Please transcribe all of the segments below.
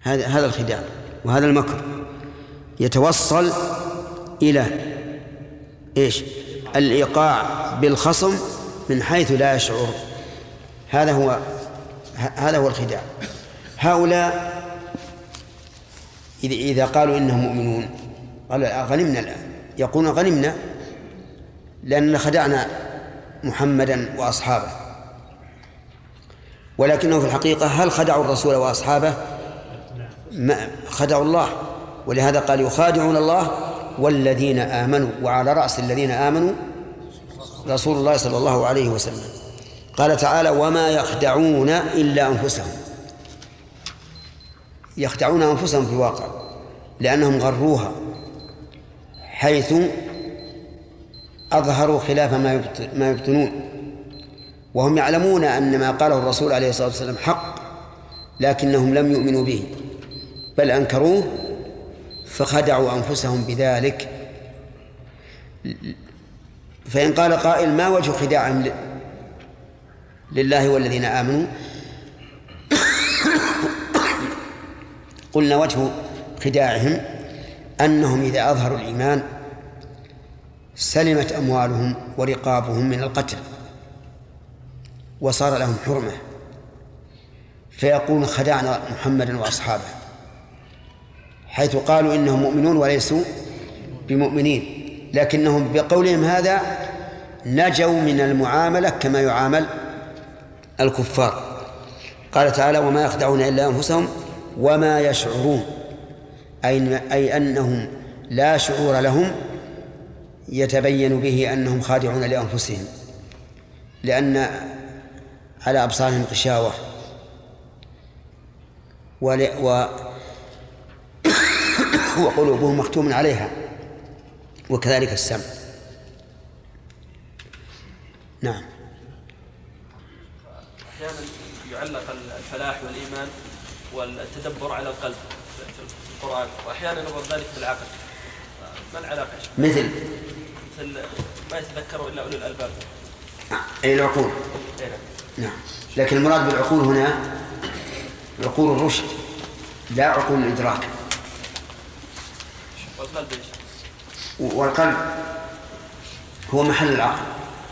هذا الخداع وهذا المكر يتوصل إلى إيش؟ الإيقاع بالخصم من حيث لا يشعر. هذا هو الخداع. هؤلاء إذا قالوا إنهم مؤمنون قالوا غنمنا الآن، يقولون غنمنا لأننا خدعنا محمدا وأصحابه، ولكنه في الحقيقة هل خدعوا الرسول وأصحابه؟ ما خدعوا الله، ولهذا قال يخادعون الله والذين آمنوا، وعلى رأس الذين آمنوا رسول الله صلى الله عليه وسلم. قال تعالى وما يخدعون إلا أنفسهم، يخدعون أنفسهم في الواقع لأنهم غروها حيث أظهروا خلاف ما يبطنون، وهم يعلمون أن ما قاله الرسول عليه الصلاة والسلام حق، لكنهم لم يؤمنوا به بل أنكروه فخدعوا أنفسهم بذلك. فإن قال قائل ما وجه خداعهم لله والذين آمنوا؟ قلنا وجه خداعهم أنهم إذا أظهروا الإيمان سلمت أموالهم ورقابهم من القتل وصار لهم حرمة، فيقول خدعنا محمدا وأصحابه، حيث قالوا إنهم مؤمنون وليسوا بمؤمنين، لكنهم بقولهم هذا نجوا من المعاملة كما يعامل الكفار. قال تعالى وما يخدعون إلا أنفسهم وما يشعرون، أي أنهم لا شعور لهم يتبين به أنهم خادعون لأنفسهم، لأن على أبصارهم غشاوة وقلوبهم مختوم عليها، وكذلك السمع. نعم. أحيانا يعلق الفلاح والإيمان والتدبر على القلب في القرآن، وأحيانا يربط ذلك بالعقل. ما العلاقة؟ مثل ما يتذكر إلا أولي الألباب، أي العقول. نعم، لكن المراد بالعقول هنا عقول الرشد لا عقول الإدراك. والقلب إيش؟ والقلب هو محل العقل،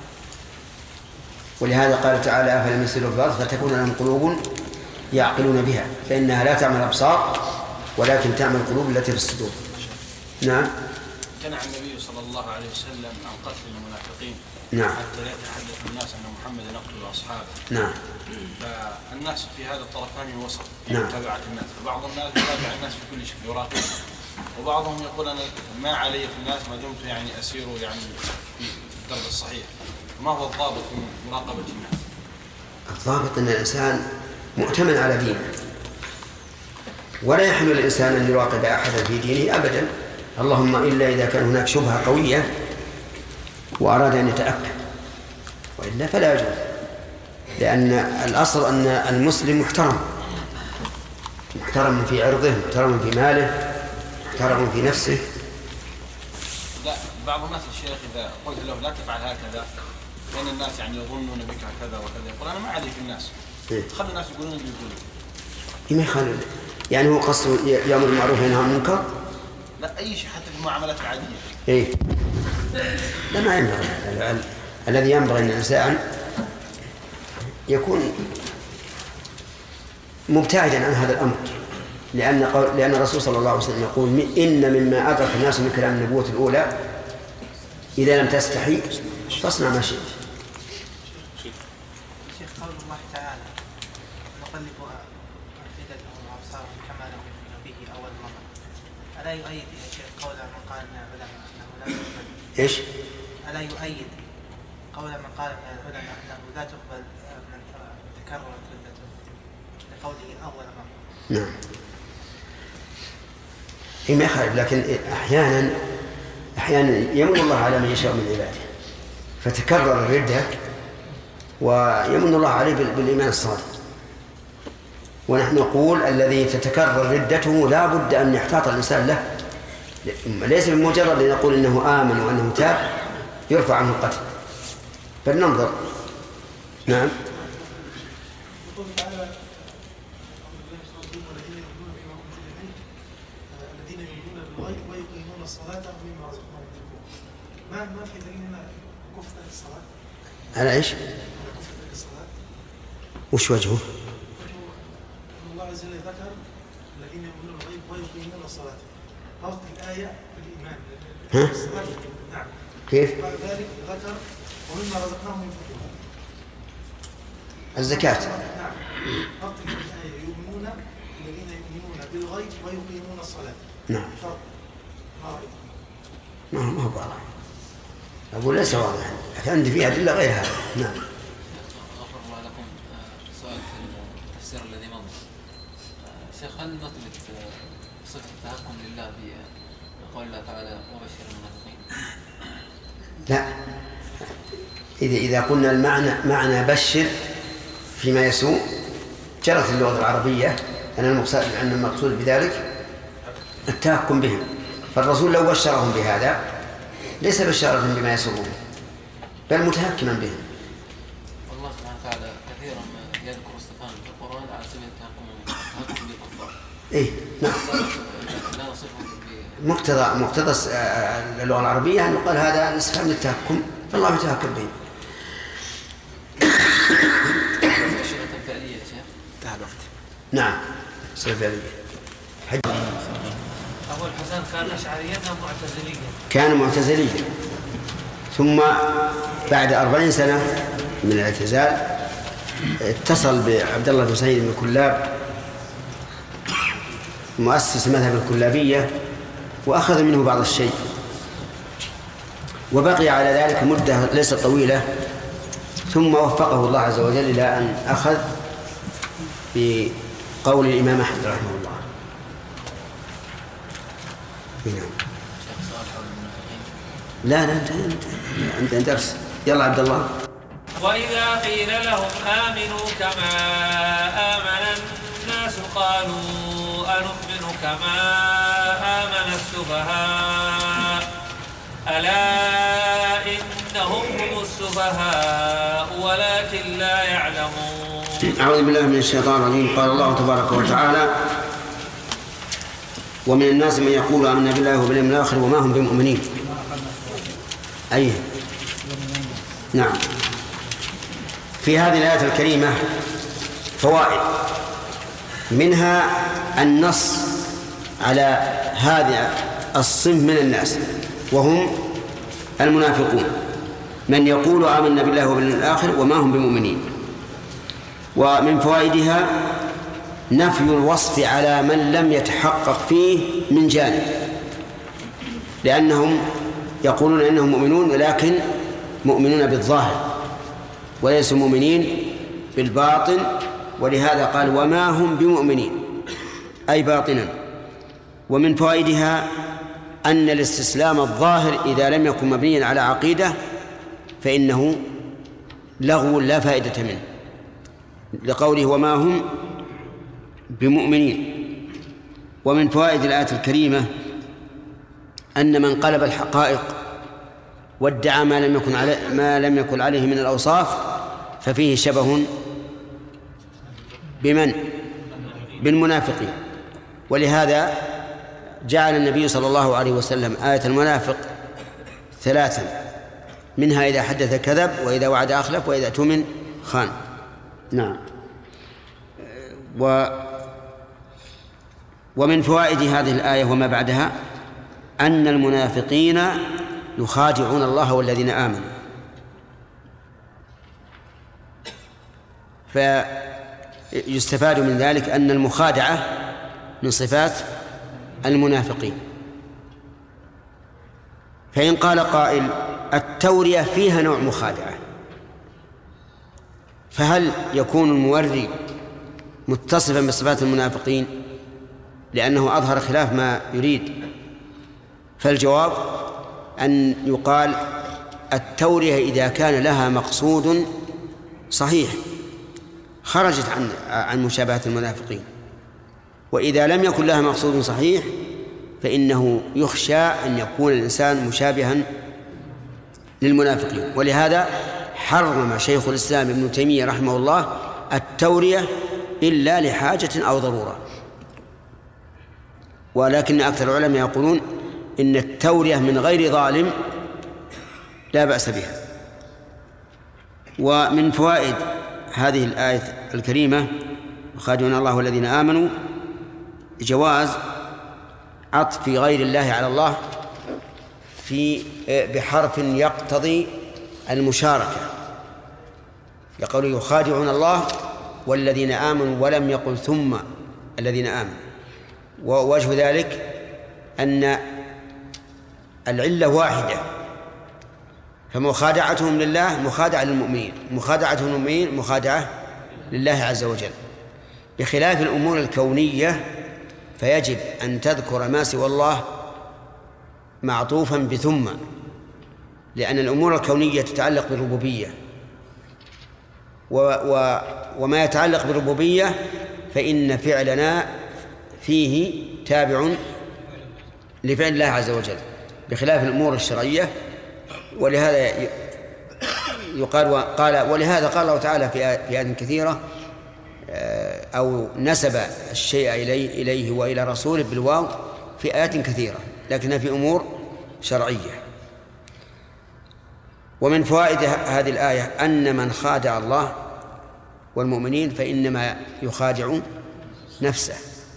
ولهذا قال تعالى أفلم يسيروا في الأرض فتكون لهم قلوب يعقلون بها فإنها لا تعمل الأبصار ولكن تعمل القلوب التي في الصدور. نعم. امتنع النبي صلى الله عليه وسلم عن قتل المنافقين. نعم. حتى لا يتحدث الناس أن محمد يقتل أصحابه. نعم. فالناس في هذا الطرفان وسط في نعم. متابعة الناس، فبعض الناس يتابع الناس في كل شيء يراقب، وبعضهم يقول أنا ما علي في الناس ما دمت يعني أسير يعني في الدرب الصحيح. ما هو الضابط من مراقبة الناس؟ الضابط أن الإنسان مؤتمن على دينه، ولا يحمل الإنسان أن يراقب أحدا في دينه أبدا، اللهم إلا إذا كان هناك شبهة قوية وأراد أن يتأكد، وإلا فلا يجوز، لأن الأصل أن المسلم محترم في عرضه، محترم في ماله، محترم في نفسه. لا، بعض الناس الشيخ إذا قلت له لا تفعل هكذا لأن الناس يعني يظنون بك كذا وكذا، يقول أنا ما علي في الناس، خلوا الناس يقولون اللي يقولون. ما يخلوا، يعني هو قصده يأمر بالمعروف وينهى عن المنكر؟ لا، أي شيء حتى في المعاملات العادية. إيه، لا ما ينبغي. الذي ينبغي أن الإنسان يكون مبتعدا عن هذا الأمر، لأن الرسول صلى الله عليه وسلم يقول إن مما أدرك الناس من كلام النبوة الأولى إذا لم تستحي فاصنع ما شئت. شيخ قول الله تعالى نقلب أفئدتهم وأبصارهم كما لم يؤمنوا به أول مرة، ألا يؤيد يا شيخ قول من قال من العلماء أنه لا تقبل؟ إيش؟ ألا يؤيد قول من قال من العلماء أنه لا تقبل من تكررت ردته لقوله أول مرة؟ نعم. ما يخالف، لكن أحيانا يمن الله على من يشاء من عباده فتكرر الردة ويمن الله عليه بالإيمان الصادق. ونحن نقول الذي تتكرر ردته لا بد أن يحتاط الإنسان له، ليس بمجرد أن نقول إنه آمن وأنه تاب يرفع عنه القتل، بل ننظر. نعم. الصلاة مما رزقناهم ينفقون. ما في دليل هنا كفر الصلاة؟ على ايش؟ كفر الصلاة. وش وجهه؟ الله عز وجل ذكر الذين يؤمنون بالغيب ويقيمون الصلاة. ربط الآية بالإيمان. ها؟ نعم. كيف؟ بعد ذلك ذكر ومما رزقناهم ينفقون. الزكاة. نعم. ربط الآية يؤمنون الذين يؤمنون بالغيب ويقيمون الصلاة. نعم. شرط. ما رأيك؟ ما هو واضح. أقول ليس واضحا، لكن عندي فيها أدلة غير هذا. نعم. غفر الله لكم. سؤال في التفسير الذي مضى. شيخ، هل نثبت صفة التحكم لله بقول الله تعالى وبشر المنافقين؟ لا، إذا قلنا معنى بشر فيما يسوء جرت اللغة العربية أن المقصود بذلك التحكم بهم، فالرسول لو بشرهم بهذا ليس بشرهم بما يسرهم بل متحكما بهم. والله سبحانه وتعالى كثيرا ما يذكر استفهام في القرآن على سبيل التحكم بالكفار. إيه نعم. لا نصفهم مقتضى اللغة العربية أن يقال هذا الاستفهام للتحكم، فالله يتحكم بهم. نعم فعلية. أبو الحسن كان أشعريا أم معتزليا؟ كان معتزليا، ثم بعد 40 سنة من الاعتزال اتصل بعبد الله بن سعيد بن كلاب مؤسس مذهب الكلابية وأخذ منه بعض الشيء، وبقي على ذلك مدة ليست طويلة، ثم وفقه الله عز وجل إلى أن أخذ بقول الإمام أحمد رحمه الله. لا أنت درس. يلا عبد الله. وإذا قيل لهم آمنوا كما آمن الناس قالوا أنؤمن كما آمن السفهاء ألا إنهم هم السفهاء ولكن لا يعلمون. أعوذ بالله من الشيطان الرجيم. قال الله تبارك وتعالى: ومن الناس من يقول آمنا بالله وباليوم الآخر وما هم بمؤمنين. أي نعم. في هذه الآية الكريمة فوائد، منها النص على هذا الصنف من الناس وهم المنافقون، من يقول آمنا بالله وباليوم الآخر وما هم بمؤمنين. ومن فوائدها نفي الوصف على من لم يتحقق فيه من جانب، لأنهم يقولون إنهم مؤمنون ولكن مؤمنون بالظاهر وليسوا مؤمنين بالباطن، ولهذا قال وما هم بمؤمنين أي باطنا. ومن فوائدها أن الاستسلام الظاهر إذا لم يكن مبنيا على عقيدة فإنه لغو لا فائدة منه، لقوله وما هم بمؤمنين. ومن فوائد الآية الكريمة أن من قلب الحقائق وادعى ما لم يكن عليه من الأوصاف ففيه شبه بالمنافقين. ولهذا جعل النبي صلى الله عليه وسلم آية المنافق 3، منها إذا حدث كذب، وإذا وعد أخلف، وإذا اؤتمن خان. نعم. ومن فوائد هذه الآية وما بعدها أن المنافقين يخادعون الله والذين آمنوا، فيستفاد من ذلك أن المخادعة من صفات المنافقين. فإن قال قائل التورية فيها نوع مخادعة، فهل يكون الموري متصفا بصفات المنافقين لأنه أظهر خلاف ما يريد؟ فالجواب أن يقال التورية إذا كان لها مقصود صحيح خرجت عن مشابهة المنافقين، وإذا لم يكن لها مقصود صحيح فإنه يخشى أن يكون الإنسان مشابها للمنافقين. ولهذا حرم شيخ الإسلام ابن تيمية رحمه الله التورية إلا لحاجة أو ضرورة، ولكن أكثر العلماء يقولون إن التورية من غير ظالم لا بأس بها. ومن فوائد هذه الآية الكريمة يخادعون الله والذين آمنوا جواز عطف غير الله على الله بحرف يقتضي المشاركة، يقول يخادعون الله والذين آمنوا ولم يقل ثم الذين آمنوا. ووجه ذلك أن العلة واحدة، فمخادعتهم لله مخادعة للمؤمنين، مخادعتهم للمؤمنين مخادعة لله عز وجل، بخلاف الأمور الكونية فيجب أن تذكر ما سوى الله معطوفا بثم، لأن الأمور الكونية تتعلق بالربوبية، وما يتعلق بالربوبية فإن فعلنا فيه تابع لفعل الله عز وجل، بخلاف الأمور الشرعية. ولهذا ولهذا قال الله تعالى في آيات كثيرة أو نسب الشيء إليه وإلى رسوله بالواو في آيات كثيرة، لكنها في أمور شرعية. ومن فوائد هذه الآية أن من خادع الله والمؤمنين فإنما يخادع نفسه،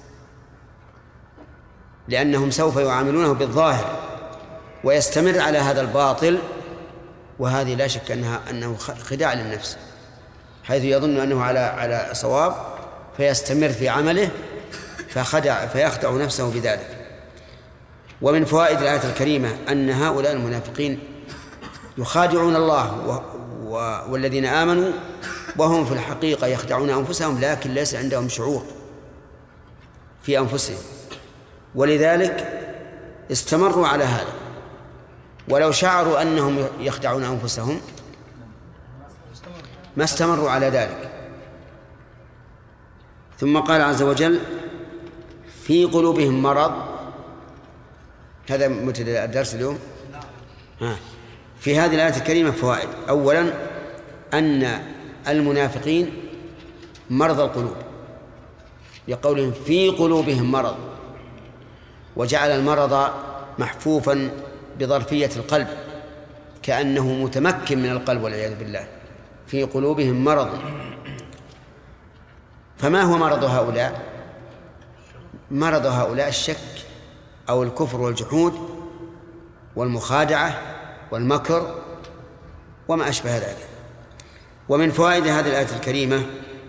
لأنهم سوف يعاملونه بالظاهر ويستمر على هذا الباطل، وهذه لا شك أنه خداع للنفس، حيث يظن أنه على صواب فيستمر في عمله فيخدع نفسه بذلك. ومن فوائد الآية الكريمة أن هؤلاء المنافقين يخادعون الله والذين آمنوا وهم في الحقيقة يخدعون أنفسهم، لكن ليس عندهم شعور في أنفسهم، ولذلك استمروا على هذا. ولو شعروا أنهم يخدعون أنفسهم ما استمروا على ذلك. ثم قال عز وجل في قلوبهم مرض. هذا مبتدأ الدرس اليوم. في هذه الآية الكريمة فوائد. أولا أن المنافقين مرضى القلوب، لقولهم في قلوبهم مرض، وجعل المرض محفوفا بظرفية القلب كأنه متمكن من القلب والعياذ بالله. في قلوبهم مرض. فما هو مرض هؤلاء؟ مرض هؤلاء الشك أو الكفر والجحود والمخادعة والمكر وما أشبه ذلك. ومن فوائد هذه الآية الكريمة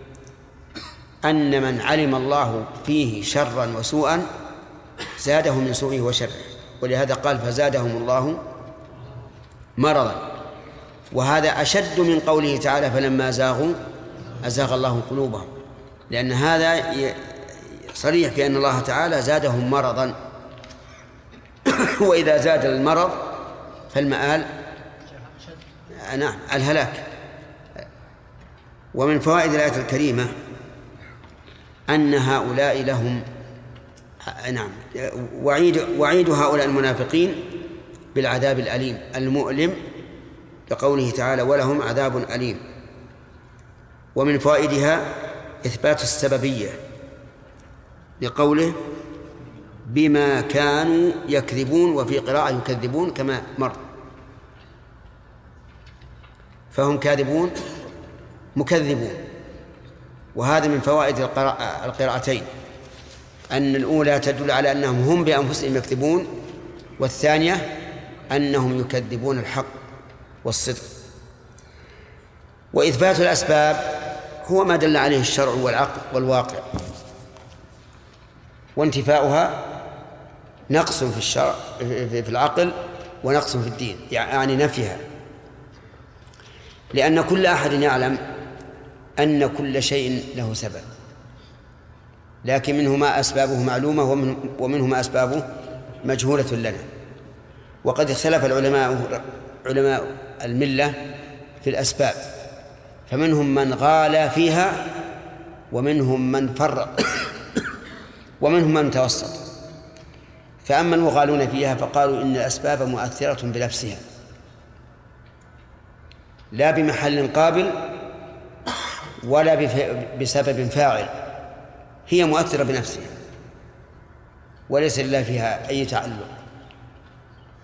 أن من علم الله فيه شرا وسوءا زاده من سوءه وشره، ولهذا قال فزادهم الله مرضا، وهذا أشد من قوله تعالى فلما زاغوا أزاغ الله قلوبهم، لأن هذا صريح في أن الله تعالى زادهم مرضا، وإذا زاد المرض فالمآل نعم الهلاك. ومن فوائد الآية الكريمة أن هؤلاء لهم وعيد هؤلاء المنافقين بالعذاب الأليم المؤلم، لقوله تعالى ولهم عذاب أليم. ومن فوائدها إثبات السببية، لقوله بما كانوا يكذبون، وفي قراءة يكذبون كما مر، فهم كاذبون مكذبون. وهذا من فوائد القراءتين، أن الأولى تدل على أنهم هم بأنفسهم يكذبون، والثانية أنهم يكذبون الحق والصدق. وإثبات الأسباب هو ما دل عليه الشرع والعقل والواقع، وانتفاؤها نقص في الشرع في العقل ونقص في الدين، يعني نفيها، لأن كل أحد يعلم أن كل شيء له سبب، لكن منه ما أسبابه معلومة ومنه ما أسبابه مجهولة لنا. وقد اختلف علماء الملة في الأسباب، فمنهم من غالى فيها ومنهم من فرق ومنهم من توسط. فأما المغالون فيها فقالوا إن الأسباب مؤثرة بنفسها لا بمحل قابل ولا بسبب فاعل، هي مؤثرة بنفسها وليس لله فيها أي تعلق.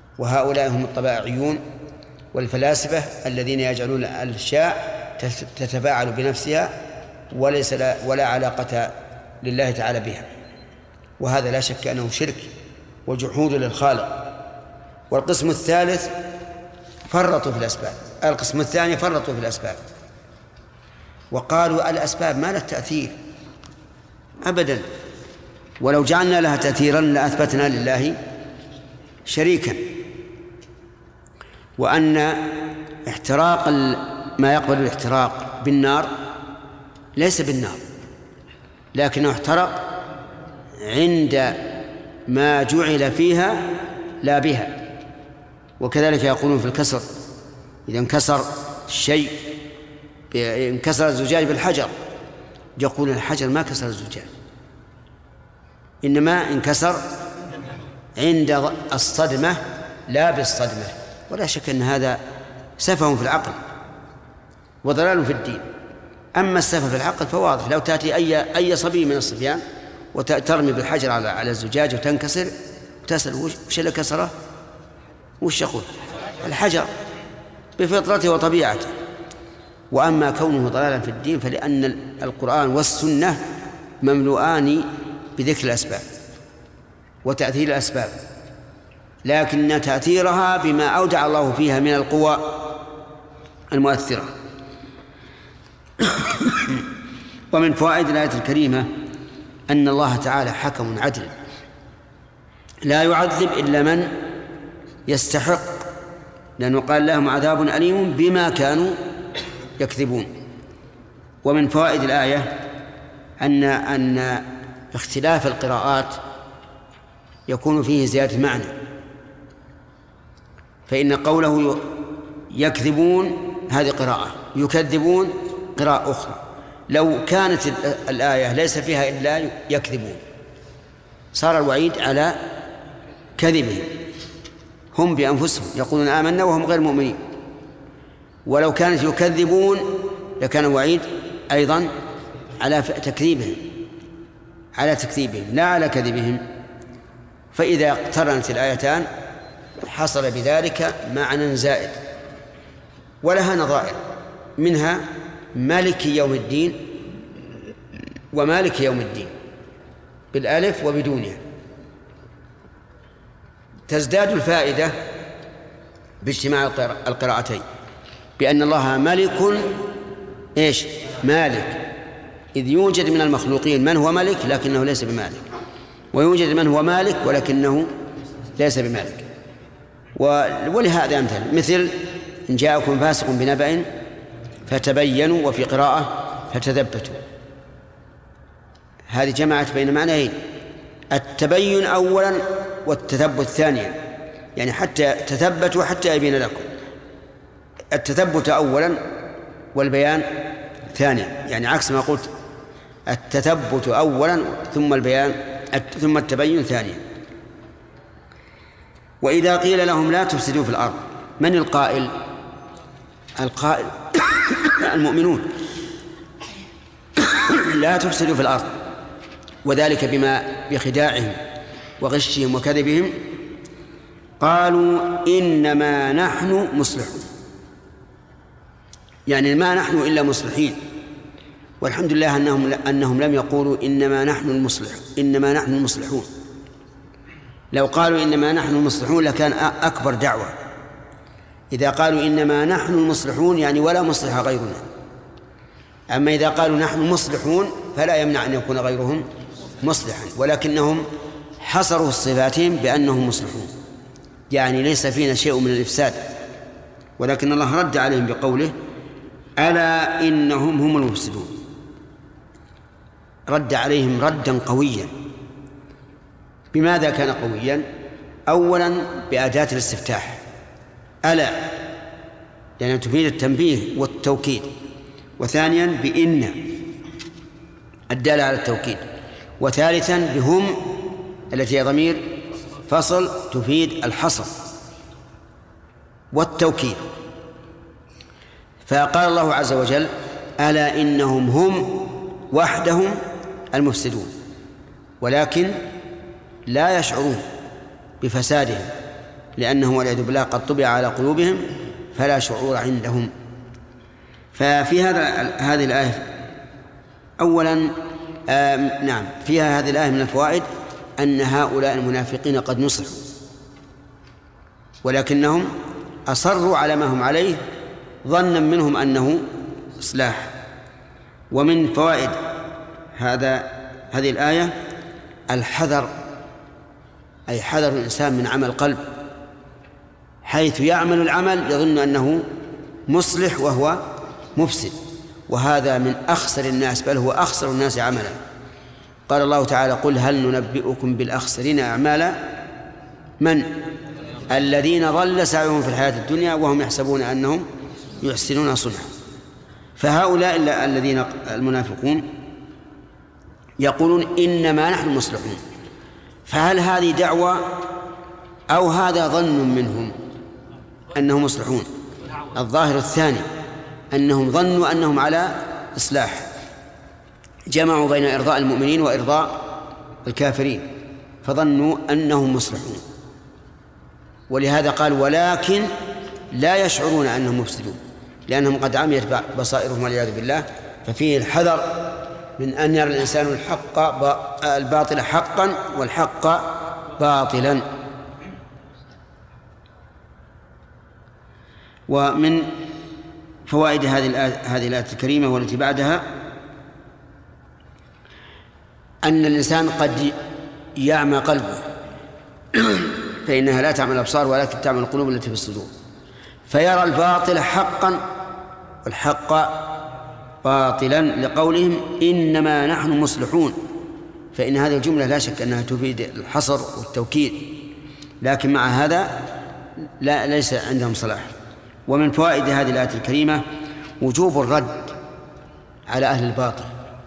وهؤلاء هم الطبائعيون والفلاسفة الذين يجعلون الأشياء تتفاعل بنفسها وليس ولا علاقة لله تعالى بها، وهذا لا شك أنه شرك وجحود للخالق. والقسم الثالث فرطوا في الأسباب، القسم الثاني فرطوا في الأسباب وقالوا الأسباب ما لها تأثير أبدا، ولو جعلنا لها تأثيرا لأثبتنا لله شريكا، وأن احتراق ما يقبل الاحتراق بالنار ليس بالنار، لكنه احترق عند ما جعل فيها لا بها. وكذلك يقولون في الكسر، إذا انكسر الشيء، انكسر الزجاج بالحجر، يقولون الحجر ما كسر الزجاج، إنما انكسر عند الصدمة لا بالصدمة. ولا شك أن هذا سفه في العقل وضلال في الدين. أما السفه في العقل فواضح، لو تأتي أي صبي من الصبيان وترمي بالحجر على الزجاج وتنكسر وتسأل وش اللي كسره؟ وش يقول؟ الحجر بفطرته وطبيعته. وأما كونه ضلالا في الدين فلأن القرآن والسنة مملوءان بذكر الأسباب وتأثير الأسباب، لكن تأثيرها بما أودع الله فيها من القوى المؤثرة. ومن فوائد الآية الكريمة أن الله تعالى حكم عدل لا يعذب إلا من يستحق، لأنه قال لهم عذاب أليم بما كانوا يكذبون. ومن فوائد الآية أن اختلاف القراءات يكون فيه زيادة معنى، فإن قوله يكذبون هذه قراءة، يكذبون قراءة أخرى. لو كانت الآية ليس فيها إلا يكذبون صار الوعيد على كذبهم، هم بأنفسهم يقولون آمنا وهم غير مؤمنين. ولو كانت يكذبون لكان الوعيد أيضا على تكذيبهم لا على كذبهم. فإذا اقترنت الآيتان حصل بذلك معنى زائد ولها نظائر، منها مالك يوم الدين ومالك يوم الدين بالألف وبدونها. تزداد الفائدة باجتماع القراءتين بأن الله ملك مالك، إذ يوجد من المخلوقين من هو ملك لكنه ليس بمالك، ويوجد من هو مالك ولكنه ليس بمالك. ولهذا أمثل مثل إن جاءكم فاسق بنبأ فتبينوا، وفي قراءة فتثبتوا. هذه جمعت بين معنيين، التبين أولا والتثبت ثانيا، يعني حتى تثبتوا حتى يبين لكم. التثبت أولا والبيان ثانيا، يعني عكس ما قلت، التثبت أولا ثم التبين ثانيا. وإذا قيل لهم لا تفسدوا في الأرض، من القائل المؤمنون لا تفسدوا في الأرض، وذلك بخداعهم وغشهم وكذبهم. قالوا إنما نحن مصلحون، يعني ما نحن إلا مصلحين. والحمد لله أنهم لم يقولوا إنما نحن المصلحون. لو قالوا إنما نحن المصلحون لكان أكبر دعوة. إذا قالوا إنما نحن المصلحون يعني ولا مصلح غيرنا. أما إذا قالوا نحن مصلحون فلا يمنع أن يكون غيرهم مصلحا، ولكنهم حصروا صفاتهم بأنهم مصلحون، يعني ليس فينا شيء من الإفساد. ولكن الله رد عليهم بقوله ألا إنهم هم المفسدون، رد عليهم ردا قويا. بماذا كان قويا؟ أولا بأداة الاستفتاح ألا، لأنها تفيد التنبيه والتوكيد، وثانيا بإن الدالة على التوكيد، وثالثا بهم التي هي ضمير فصل تفيد الحصر والتوكيد. فقال الله عز وجل ألا إنهم هم وحدهم المفسدون، ولكن لا يشعرون بفسادهم لأنهم والعياذ بالله قد طبع على قلوبهم فلا شعور عندهم. ففي هذه الآية أولا نعم فيها هذه الآية من الفوائد أن هؤلاء المنافقين قد نصحوا ولكنهم أصروا على ما هم عليه ظنا منهم أنه إصلاح. ومن فوائد هذه الآية الحذر، أي حذر الإنسان من عمل قلب، حيث يعمل العمل يظن أنه مصلح وهو مفسد، وهذا من أخسر الناس، بل هو أخسر الناس عملا. قال الله تعالى: قل هل ننبئكم بالأخسرين أعمالا؟ من؟ الذين ضل سعيهم في الحياة الدنيا وهم يحسبون أنهم يحسنون صنعا. فهؤلاء الذين المنافقون يقولون إنما نحن مصلحون، فهل هذه دعوة أو هذا ظن منهم أنهم مصلحون؟ الظاهر الثاني، أنهم ظنوا أنهم على إصلاح، جمعوا بين إرضاء المؤمنين وإرضاء الكافرين فظنوا أنهم مصلحون، ولهذا قال: ولكن لا يشعرون أنهم مفسدون، لأنهم قد عميت بصائرهم والعياذ بالله. ففيه الحذر من أن يرى الإنسان الباطل حقا والحق باطلا. ومن فوائد هذه الآية الكريمة والتي بعدها أن الإنسان قد يعمى قلبه فإنها لا تعمل الأبصار ولكن تعمل القلوب التي في الصدور، فيرى الباطل حقا والحق باطلا، لقولهم إنما نحن مصلحون. فإن هذه الجملة لا شك أنها تفيد الحصر والتوكيد، لكن مع هذا ليس عندهم صلاح. ومن فوائد هذه الآية الكريمة وجوب الرد على أهل الباطل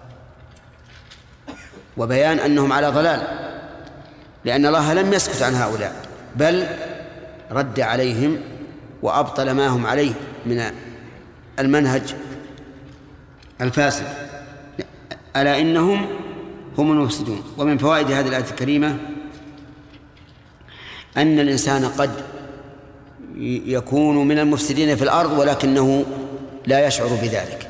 وبيان أنهم على ضلال، لأن الله لم يسكت عن هؤلاء بل رد عليهم وأبطل ما هم عليه من المنهج الفاسد، ألا إنهم هم المفسدون. ومن فوائد هذه الآية الكريمة أن الإنسان قد يكون من المفسدين في الأرض ولكنه لا يشعر بذلك،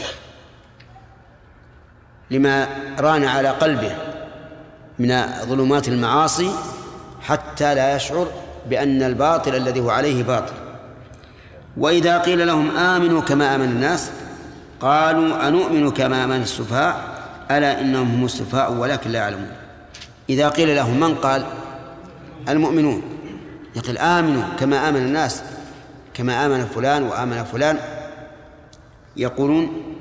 لما ران على قلبه من ظلمات المعاصي حتى لا يشعر بأن الباطل الذي هو عليه باطل. وإذا قيل لهم آمنوا كما آمن الناس قالوا أنؤمن كما آمن السفهاء ألا إنهم هم السفهاء ولكن لا يعلمون. إذا قيل لهم، من قال؟ المؤمنون. يقول آمنوا كما آمن الناس، كما آمن فلان وآمن فلان، يقولون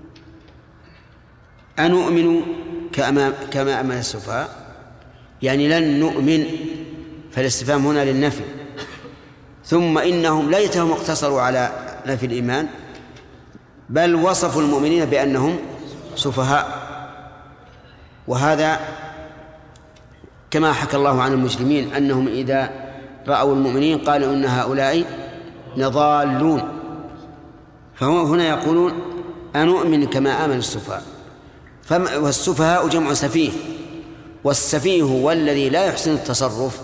أنؤمن كما آمن السفهاء، يعني لن نؤمن، فالاستفهام هنا للنفي. ثم إنهم ليتهم اقتصروا على نفي الإيمان بل وصفوا المؤمنين بأنهم سفهاء. وهذا كما حكى الله عن المجرمين أنهم إذا رأوا المؤمنين قالوا إن هؤلاء لضالون، فهم هنا يقولون أنؤمن كما آمن السفهاء. والسفهاء جمع سفيه، والسفيه هو الذي لا يحسن التصرف.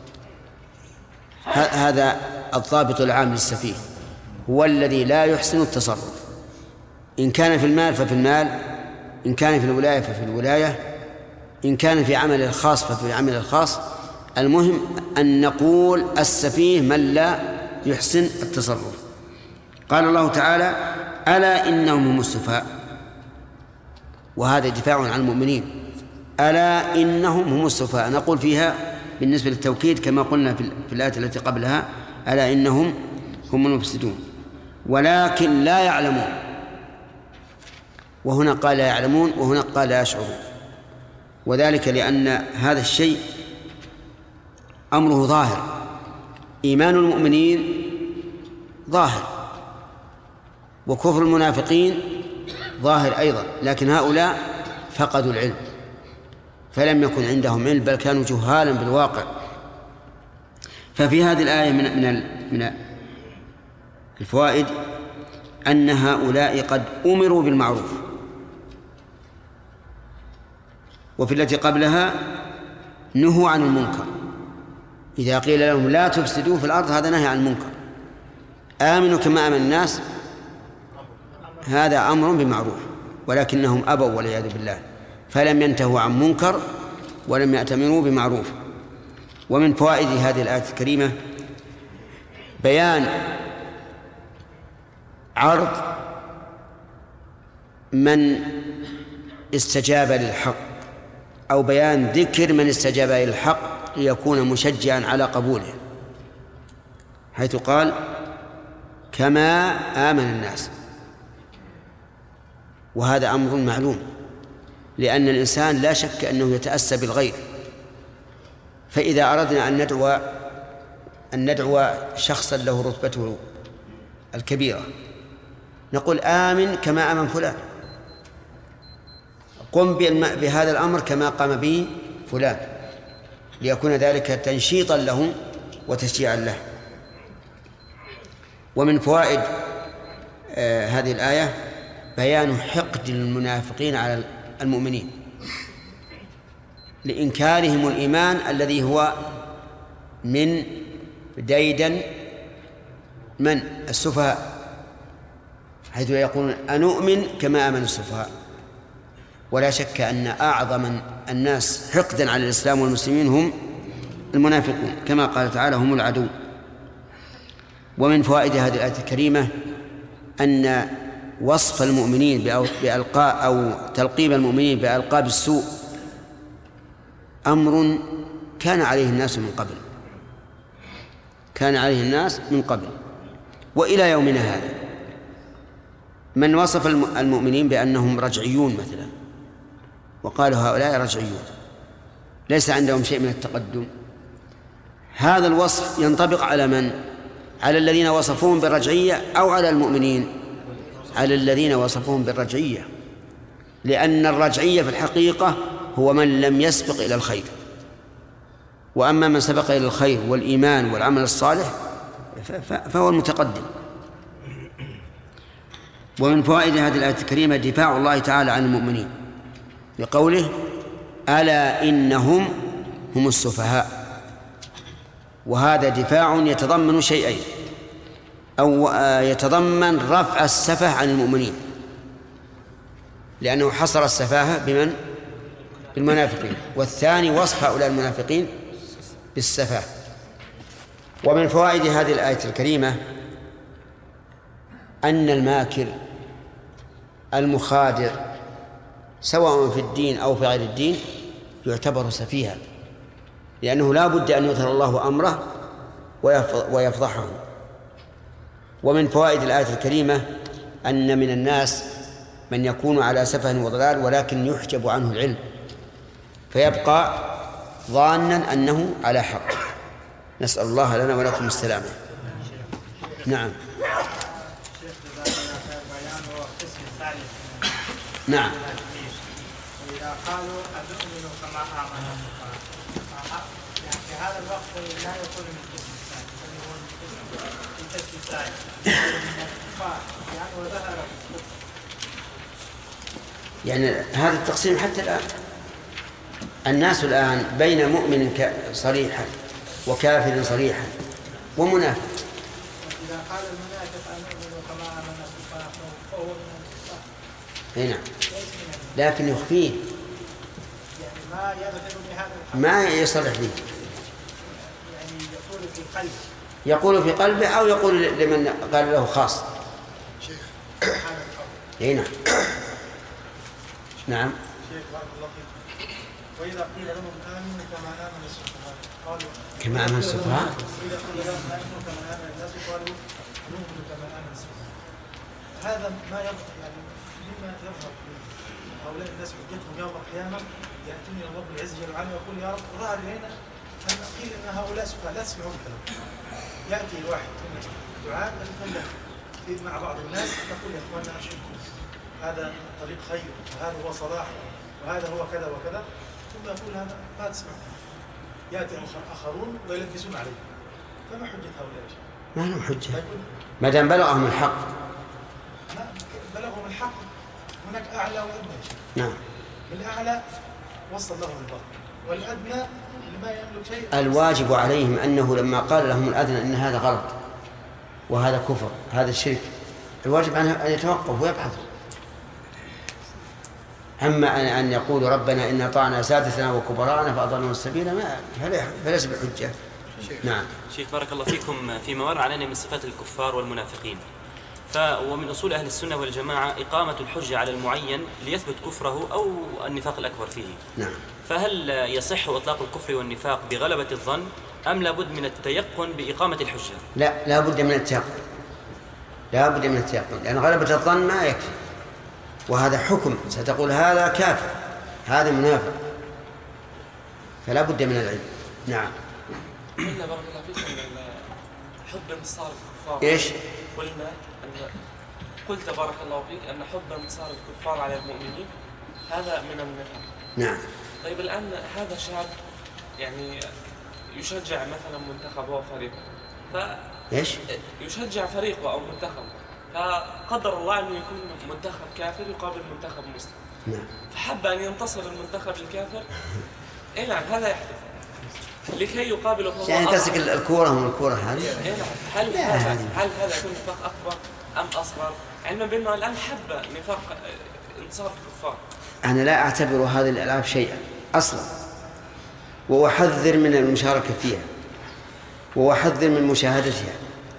هذا الضابط العام للسفيه، هو الذي لا يحسن التصرف، إن كان في المال ففي المال، إن كان في الولاية ففي الولاية، إن كان في عمل الخاص ففي العمل الخاص. المهم أن نقول السفيه من لا يحسن التصرف. قال الله تعالى: ألا إنهم هم السفهاء، وهذا دفاع عن المؤمنين. ألا إنهم هم السفهاء، نقول فيها بالنسبة للتوكيد كما قلنا في الآية التي قبلها: ألا إنهم هم المفسدون ولكن لا يعلمون. وهنا قال لا يعلمون وهنا قال لا يشعرون، وذلك لأن هذا الشيء أمره ظاهر. إيمان المؤمنين ظاهر، وكفر المنافقين ظاهر أيضا، لكن هؤلاء فقدوا العلم، فلم يكن عندهم علم بل كانوا جهالا بالواقع. ففي هذه الآية من الفوائد أن هؤلاء قد أمروا بالمعروف، وفي التي قبلها نهوا عن المنكر، إذا قيل لهم لا تفسدوا في الأرض هذا نهي عن المنكر. آمنوا كما آمن الناس هذا أمر بمعروف، ولكنهم أبوا والعياذ بالله، فلم ينتهوا عن منكر ولم يأتمروا بمعروف. ومن فوائد هذه الآية الكريمة بيان عرض من استجاب للحق، أو بيان ذكر من استجاب للحق ليكون مشجعا على قبوله، حيث قال كما آمن الناس. وهذا أمر معلوم، لأن الإنسان لا شك أنه يتأسى بالغير. فإذا أردنا أن ندعو شخصا له رتبته الكبيرة نقول آمن كما آمن فلان، قم بهذا الأمر كما قام به فلان، ليكون ذلك تنشيطا له وتشجيعا له. ومن فوائد هذه الآية بيان حقد المنافقين على المؤمنين لإنكارهم الإيمان الذي هو من ديدن من السفهاء، حيث يقولون أنؤمن كما آمن السفهاء. ولا شك أن أعظم الناس حقدا على الإسلام والمسلمين هم المنافقون، كما قال تعالى هم العدو. ومن فوائد هذه الآية الكريمة أن وصف المؤمنين بألقاب أو تلقيب المؤمنين بألقاب السوء أمر كان عليه الناس من قبل وإلى يومنا هذا. من وصف المؤمنين بأنهم رجعيون مثلا وقالوا هؤلاء رجعيون ليس عندهم شيء من التقدم، هذا الوصف ينطبق على من؟ على الذين وصفوهم بالرجعية أو على المؤمنين؟ على الذين وصفوهم بالرجعية، لأن الرجعية في الحقيقة هو من لم يسبق إلى الخير، وأما من سبق إلى الخير والإيمان والعمل الصالح فهو المتقدم. ومن فوائد هذه الآية الكريمة دفاع الله تعالى عن المؤمنين بقوله ألا إنهم هم السفهاء، وهذا دفاع يتضمن شيئين، أو يتضمن رفع السفه عن المؤمنين، لأنه حصر السفاهة بمن؟ بالمنافقين، والثاني وصف هؤلاء المنافقين بالسفاه. ومن فوائد هذه الآية الكريمة أن الماكر المخادع سواء في الدين أو في غير الدين يعتبر سفيها، لأنه لا بد أن يظهر الله أمره ويفضحه. ومن فوائد الآية الكريمة أن من الناس من يكون على سفه وضلال ولكن يحجب عنه العلم فيبقى ظانا أنه على حق. نسأل الله لنا ولكم السلامة. نعم. نعم. وإذا قالوا أنؤمن كما آمن السفهاء، يعني في هذا الوقت لا يكون من القسم الثاني بل هو من القسم الثاني من الكفار، يعني وظهر يعني هذا التقسيم حتى الآن الناس الآن بين مؤمن صريحا وكافر صريحا ومنافق. إذا قال المنافق أنؤمن كما آمن السفهاء فهو من الكفار. أي نعم، لكن يخفيه، يعني ما يظهر بهذا الحق، ما يصرح به، يعني يقول في قلبه، يقول في قلبه أو يقول لمن قال له خاص. هذا القول. أي نعم. نعم. شيخ بارك الله فيك. وإذا قيل لهم آمنوا كما آمن السفهاء قالوا كما آمن السفهاء. وإذا قيل لهم آمنوا كما آمن الناس قالوا نؤمن كما آمن السفهاء. هذا ما يظهر، يعني مما يظهر هؤلاء الناس حجتهم يوم القيامة يأتيني الله العز جل وعلا ويقول يا رب ظهر إلينا أن قيل أن هؤلاء سفهاء لا تسمعون كلام. يأتي واحد من الدعاة يتكلم مع بعض الناس يقول يا إخواننا أشهدكم هذا طريق خير وهذا هو صلاح وهذا هو كذا وكذا، ثم يقول هذا ما تسمع. يأتي آخرون ويلبسون عليه، فما حجة هؤلاء؟ ما له حجة ما دام بلغهم الحق. بلغهم الحق، هناك أعلى وأدنى. نعم. الأعلى وصل لهم الباطل والأدنى اللي ما يملك شيء. الواجب عليهم أنه لما قال لهم الأدنى أن هذا غلط وهذا كفر هذا الشرك، الواجب أن يتوقف ويبحث. أما أن يقولوا ربنا إن أطعنا سادتنا وكبراءنا فأضلنا السبيل فليس بحجة. نعم. شيخ بارك الله فيكم، فيما مر علينا من صفات الكفار والمنافقين، ومن أصول أهل السنة والجماعة إقامة الحجة على المعين ليثبت كفره أو النفاق الأكبر فيه. نعم. فهل يصح إطلاق الكفر والنفاق بغلبة الظن أم لابد من التيقن بإقامة الحجة؟ لا بد من التيقن، لا بد من التيقن، لأن غلبة الظن ما يكفي، وهذا حكم ستقول هذا كافر هذا منافق، فلا بد من العلم. نعم. قلنا بارك الله فيك أن حب انتصار الكفار إيش؟ قلت بارك الله فيك أن حب انتصار الكفار على المؤمنين هذا من النفاق. نعم. طيب الآن هذا شاب يعني يشجع مثلا منتخبه وفريقه، إيش؟ يشجع فريقه أو منتخبه، فقدر الله أنه يكون منتخب كافر يقابل منتخب مسلم. نعم. فحب أن ينتصر المنتخب الكافر. إيه نعم هذا يحدث لكي يقابله. يعني تمسك الكورة من الكورة هذه. إيه نعم. هل هذا يكون نفاق أكبر أم أصغر؟ علما بأنه الآن حب نفاق انتصار الكفار. أنا لا أعتبر هذه الألعاب شيئا أصلا، وأحذر من المشاركة فيها وأحذر من مشاهدتها،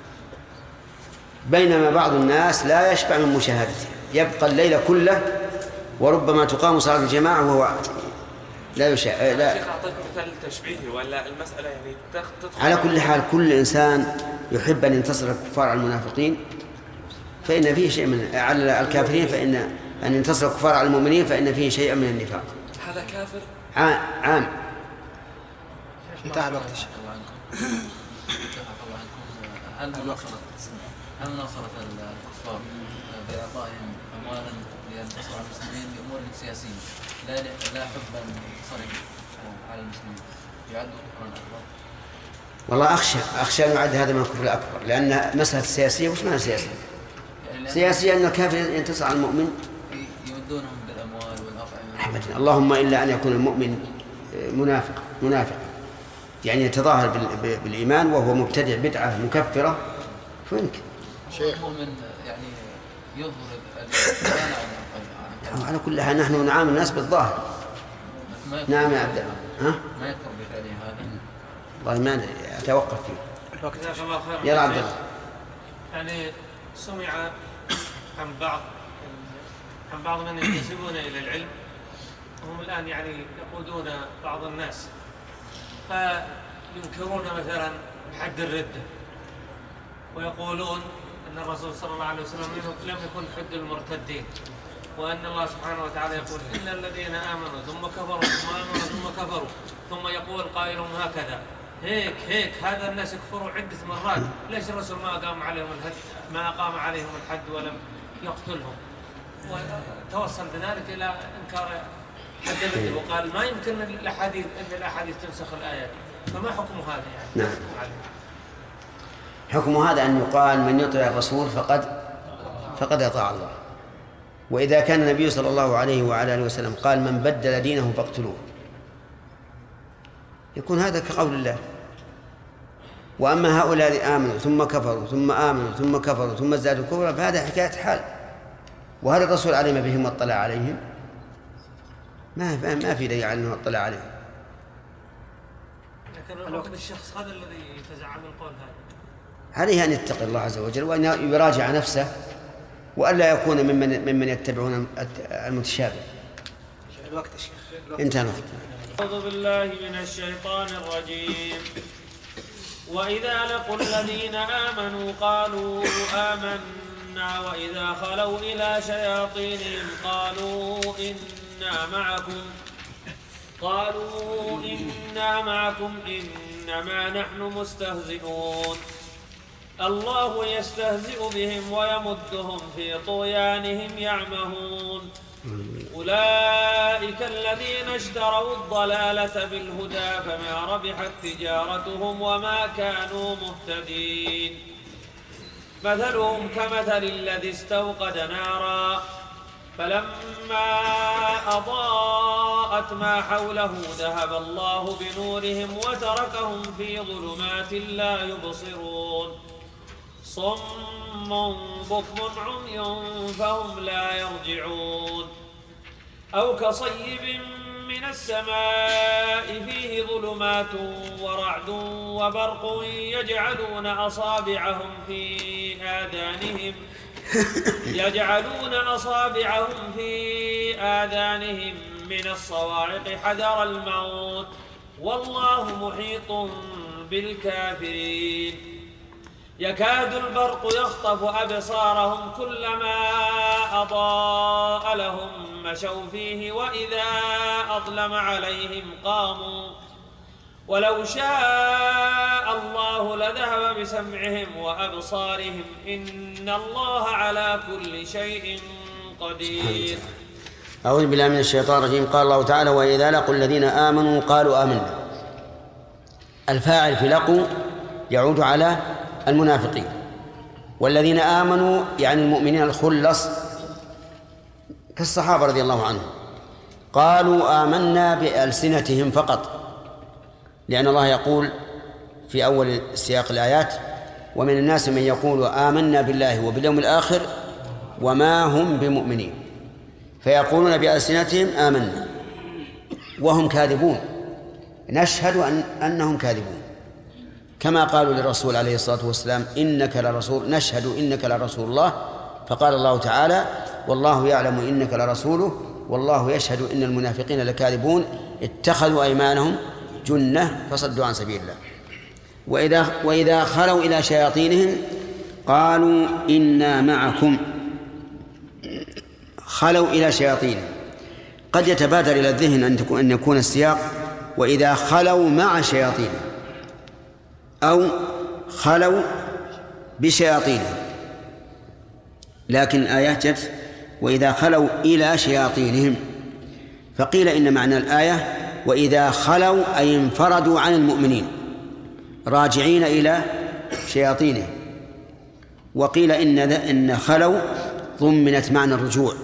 بينما بعض الناس لا يشبع من مشاهدتها، يبقى الليل كله وربما تقام صلاة الجماعة وهو لا يشاهد. لا. شيخ أعطيك مثال تشبيهي ولا المسألة يعني على كل حال كل إنسان يحب أن ينتصر الكفار على المنافقين فإن فيه شيء من على الكافرين، فإن أن ينتصر الكفار على المؤمنين فإن فيه شيء من النفاق. هذا كافر عام. انتهى الوقت. هل مناصرة الكفار بإعطائهم أموالا لينتصروا على المسلمين بأمور سياسية لا حبا صريح على المسلمين يعد كفرا أكبر؟ والله أخشى أن يعد هذا من الكفر الأكبر، لأن مسألة السياسية وش معنى سياسية؟ سياسية أن الكافر ينتصر على المؤمن يمدونهم بالأموال والأطعمة. أحمد اللهم إلا أن يكون المؤمن منافق يعني يتظاهر بالإيمان وهو مبتدع بدعة مكفرة فينك. المؤمن يعني يظهر الإيمان على كل حال نحن نعامل الناس بالظاهر. نعم يا عبد الله. ما يكفر بفعله هذا. والله ما أتوقف فيه. جزاك الله خيرا. يلا عبد الله. يعني سمع عن بعض من ينتسبون إلى العلم وهم الآن يعني يقودون بعض الناس فينكرون مثلا حد الردة ويقولون أن الرسول صلى الله عليه وسلم لم يكن حد المرتدين، وأن الله سبحانه وتعالى يقول إلا الذين آمنوا ثم كفروا ثم آمنوا ثم كفروا، ثم يقول قائلهم هكذا هيك هذا الناس يكفروا عدة مرات، ليش الرسول ما أقام عليهم الحد ولم يقتلهم؟ وتوصل بذلك إلى إنكار حد الردة وقال ما يمكن الأحاديث تنسخ الآيات، فما حكم هذا يعني؟ نعم. حكم هذا أن يقال من يطيع الرسول فقد أطاع الله، وإذا كان النبي صلى الله عليه وعلى آله وسلم قال من بدل دينه فاقتلوه يكون هذا كقول الله. وأما هؤلاء آمنوا ثم كفروا ثم آمنوا ثم كفروا ثم ازدادوا كفرا فهذا حكاية حال، وهل الرسول علم بهم واطلع عليهم؟ ما في دليل على أنه اطلع عليهم. لكن الوقت الشخص هذا الذي يتزعم القول هذا عليه أن يتقي الله عز وجل وأن يراجع نفسه وألا يكون ممن يتبعون المتشابه. الوقت يا شيخ. انتهى الوقت. أعوذ بالله من الشيطان الرجيم. وإذا لقوا الذين آمنوا قالوا آمنا وإذا خلوا إلى شياطينهم قالوا إنا معكم إنما نحن مستهزئون. الله يستهزئ بهم ويمدهم في طغيانهم يعمهون. أولئك الذين اشتروا الضلالة بالهدى فما ربحت تجارتهم وما كانوا مهتدين. مثلهم كمثل الذي استوقد نارا فلما أضاءت أضاءت ما حوله ذهب الله بنورهم وتركهم في ظلمات لا يبصرون صم بكم عمي فهم لا يرجعون أو كصيب من السماء فيه ظلمات ورعد وبرق يجعلون أصابعهم في آذانهم من الصواعق حذر الموت والله محيط بالكافرين يكاد البرق يخطف أبصارهم كلما أضاء لهم مشوا فيه وإذا أظلم عليهم قاموا ولو شاء الله لذهب بسمعهم وأبصارهم إن الله على كل شيء قدير. أعوذ بالله من الشيطان الرجيم. قال الله تعالى: وإذا لقوا الذين آمنوا قالوا آمنا. الفاعل في لقوا يعود على المنافقين، والذين آمنوا يعني المؤمنين الخلص كالصحابة رضي الله عنهم قالوا آمنا بألسنتهم فقط، لأن الله يقول في أول سياق الآيات: ومن الناس من يقول آمنا بالله وباليوم الآخر وما هم بمؤمنين، فيقولون بألسنتهم آمنا وهم كاذبون، نشهد أنهم كاذبون، كما قالوا للرسول عليه الصلاة والسلام: إنك لرسول، نشهد إنك لرسول الله. فقال الله تعالى: والله يعلم إنك لرسوله والله يشهد إن المنافقين لكاذبون اتخذوا أيمانهم جنة فصدوا عن سبيل الله. وإذا خلوا إلى شياطينهم قالوا إنا معكم. خلوا إلى شياطينهم، قد يتبادر إلى الذهن أن يكون السياق وإذا خلوا مع شياطينهم أو خلوا بشياطينهم، لكن الآيات جت وإذا خلوا إلى شياطينهم، فقيل إن معنى الآية وإذا خلوا أي انفردوا عن المؤمنين راجعين إلى شياطينهم، وقيل إن خلوا ضمنت معنى الرجوع،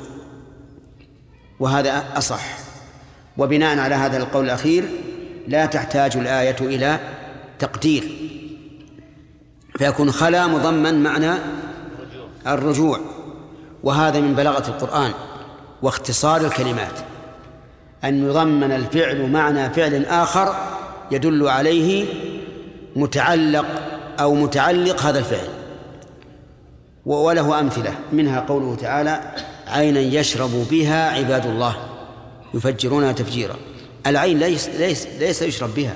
وهذا أصح. وبناء على هذا القول الأخير لا تحتاج الآية إلى تقدير، فيكون خلا مضمن معنى الرجوع، وهذا من بلاغة القرآن واختصار الكلمات أن يضمن الفعل معنى فعل آخر يدل عليه متعلق هذا الفعل. وله أمثلة، منها قوله تعالى: عينا يشرب بها عباد الله يفجرونها تفجيرا. العين ليس يشرب بها،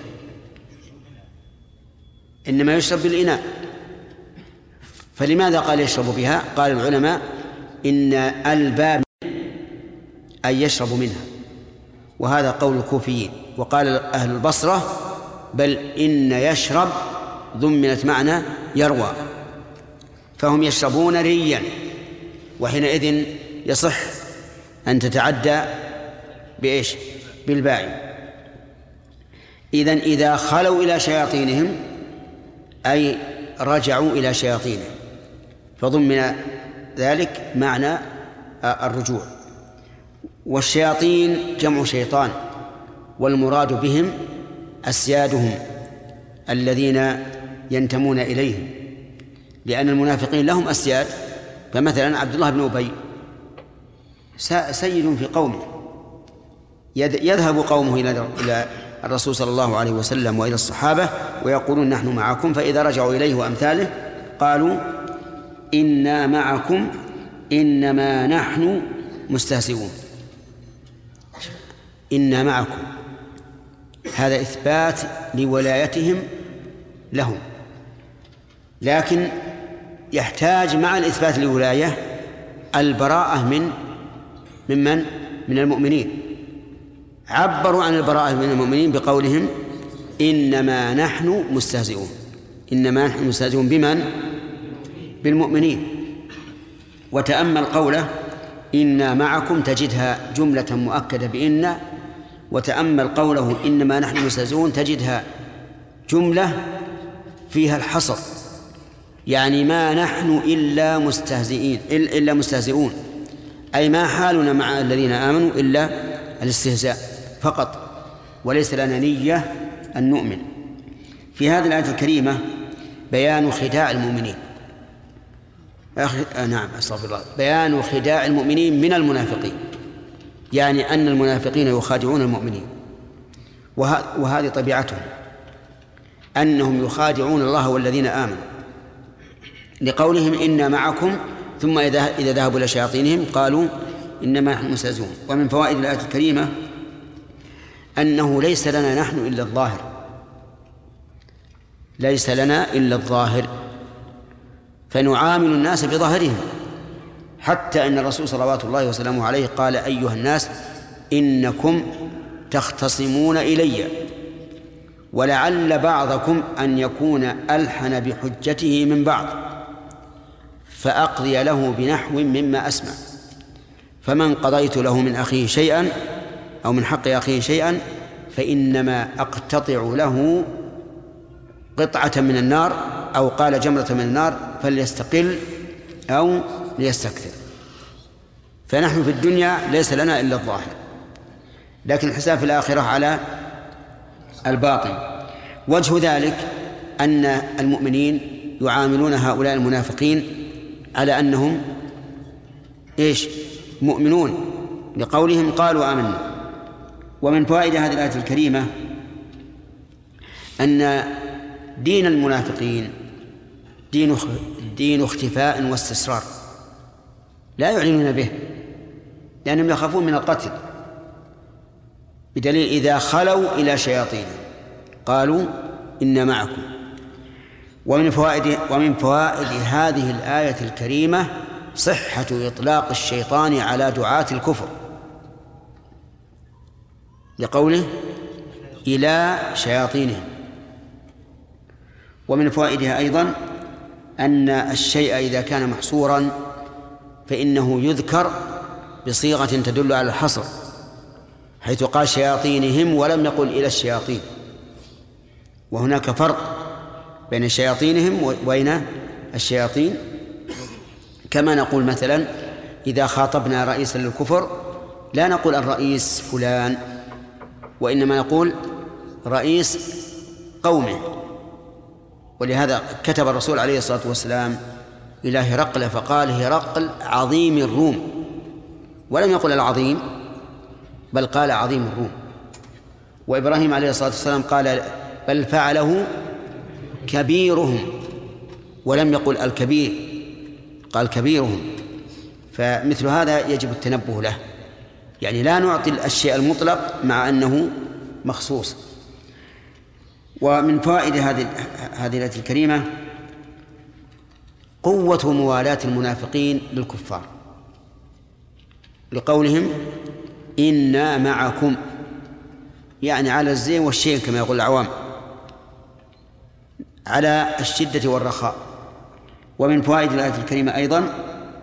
إنما يشرب بالإناء. فلماذا قال يشرب بها؟ قال العلماء: إن الباب أي يشرب منها، وهذا قول الكوفيين. وقال أهل البصرة: بل إن يشرب ضمنت معنى يروى، فهم يشربون ريا، وحينئذ يصح أن تتعدى بإيش؟ بالباء. إذن إذا خلوا إلى شياطينهم أي رجعوا إلى شياطينهم، فضمن ذلك معنى الرجوع. والشياطين جمع شيطان، والمراد بهم أسيادهم الذين ينتمون إليهم، لأن المنافقين لهم أسياد. فمثلا عبد الله بن أبي سيد في قومه، يذهب قومه إلى الرسول صلى الله عليه وسلم وإلى الصحابة ويقولون نحن معكم، فإذا رجعوا إليه وأمثاله قالوا إنا معكم إنما نحن مستهزئون. إنا معكم، هذا إثبات لولايتهم لهم، لكن يحتاج مع الإثبات للولاية البراءة من المؤمنين. عبروا عن البراءة من المؤمنين بقولهم إنما نحن مستهزئون. إنما نحن مستهزئون بمن؟ بالمؤمنين. وتأمل قوله إنا معكم تجدها جملة مؤكدة بإن، وتأمل قوله إنما نحن مستهزئون تجدها جملة فيها الحصر، يعني ما نحن إلا مستهزئون، أي ما حالنا مع الذين آمنوا إلا الاستهزاء. فقط، وليس لنا نية أن نؤمن. في هذه الآية الكريمة بيان خداع المؤمنين، بيان خداع المؤمنين من المنافقين، يعني أن المنافقين يخادعون المؤمنين، وهذه طبيعتهم، أنهم يخادعون الله والذين آمنوا، لقولهم إنا معكم، ثم إذا ذهبوا إلى شياطينهم قالوا إنما نحن مستهزئون. ومن فوائد الآية الكريمة أنه ليس لنا نحن إلا الظاهر، ليس لنا إلا الظاهر، فنعامل الناس بظاهرهم، حتى أن الرسول صلوات الله وسلامه عليه قال أيها الناس إنكم تختصمون إلي، ولعل بعضكم أن يكون ألحن بحجته من بعض، فأقضي له بنحو مما أسمع، فمن قضيت له من أخيه شيئا أو من حق أخيه شيئا فإنما أقتطع له قطعة من النار، أو قال جمرة من النار، فليستقل أو ليستكثر. فنحن في الدنيا ليس لنا إلا الظاهر، لكن الحساب في الآخرة على الباطن. وجه ذلك أن المؤمنين يعاملون هؤلاء المنافقين على أنهم مؤمنون، لقولهم قالوا آمنا. ومن فوائد هذه الآية الكريمة أن دين المنافقين دين اختفاء واستسرار، لا يعلنون به لأنهم يخافون من القتل، بدليل إذا خلوا إلى شياطينهم قالوا إن معكم. ومن فوائد هذه الآية الكريمة صحة إطلاق الشيطان على دعاة الكفر، لقوله إلى شياطينهم. ومن فوائدها أيضا أن الشيء إذا كان محصورا فإنه يذكر بصيغة تدل على الحصر، حيث قال شياطينهم ولم يقل إلى الشياطين، وهناك فرق بين شياطينهم وبين الشياطين. كما نقول مثلا إذا خاطبنا رئيسا للكفر لا نقول الرئيس فلان، وإنما نقول رئيس قومه. ولهذا كتب الرسول عليه الصلاة والسلام إلى هرقل فقال هرقل عظيم الروم، ولم يقل العظيم بل قال عظيم الروم. وإبراهيم عليه الصلاة والسلام قال بل فعله كبيرهم، ولم يقل الكبير، قال كبيرهم. فمثل هذا يجب التنبه له، يعني لا نعطي الشيء المطلق مع أنه مخصوص. ومن فوائد هذه الآية الكريمة قوة موالاة المنافقين للكفار، لقولهم إنا معكم، يعني على الزين والشين كما يقول العوام، على الشدة والرخاء. ومن فوائد الآية الكريمة أيضا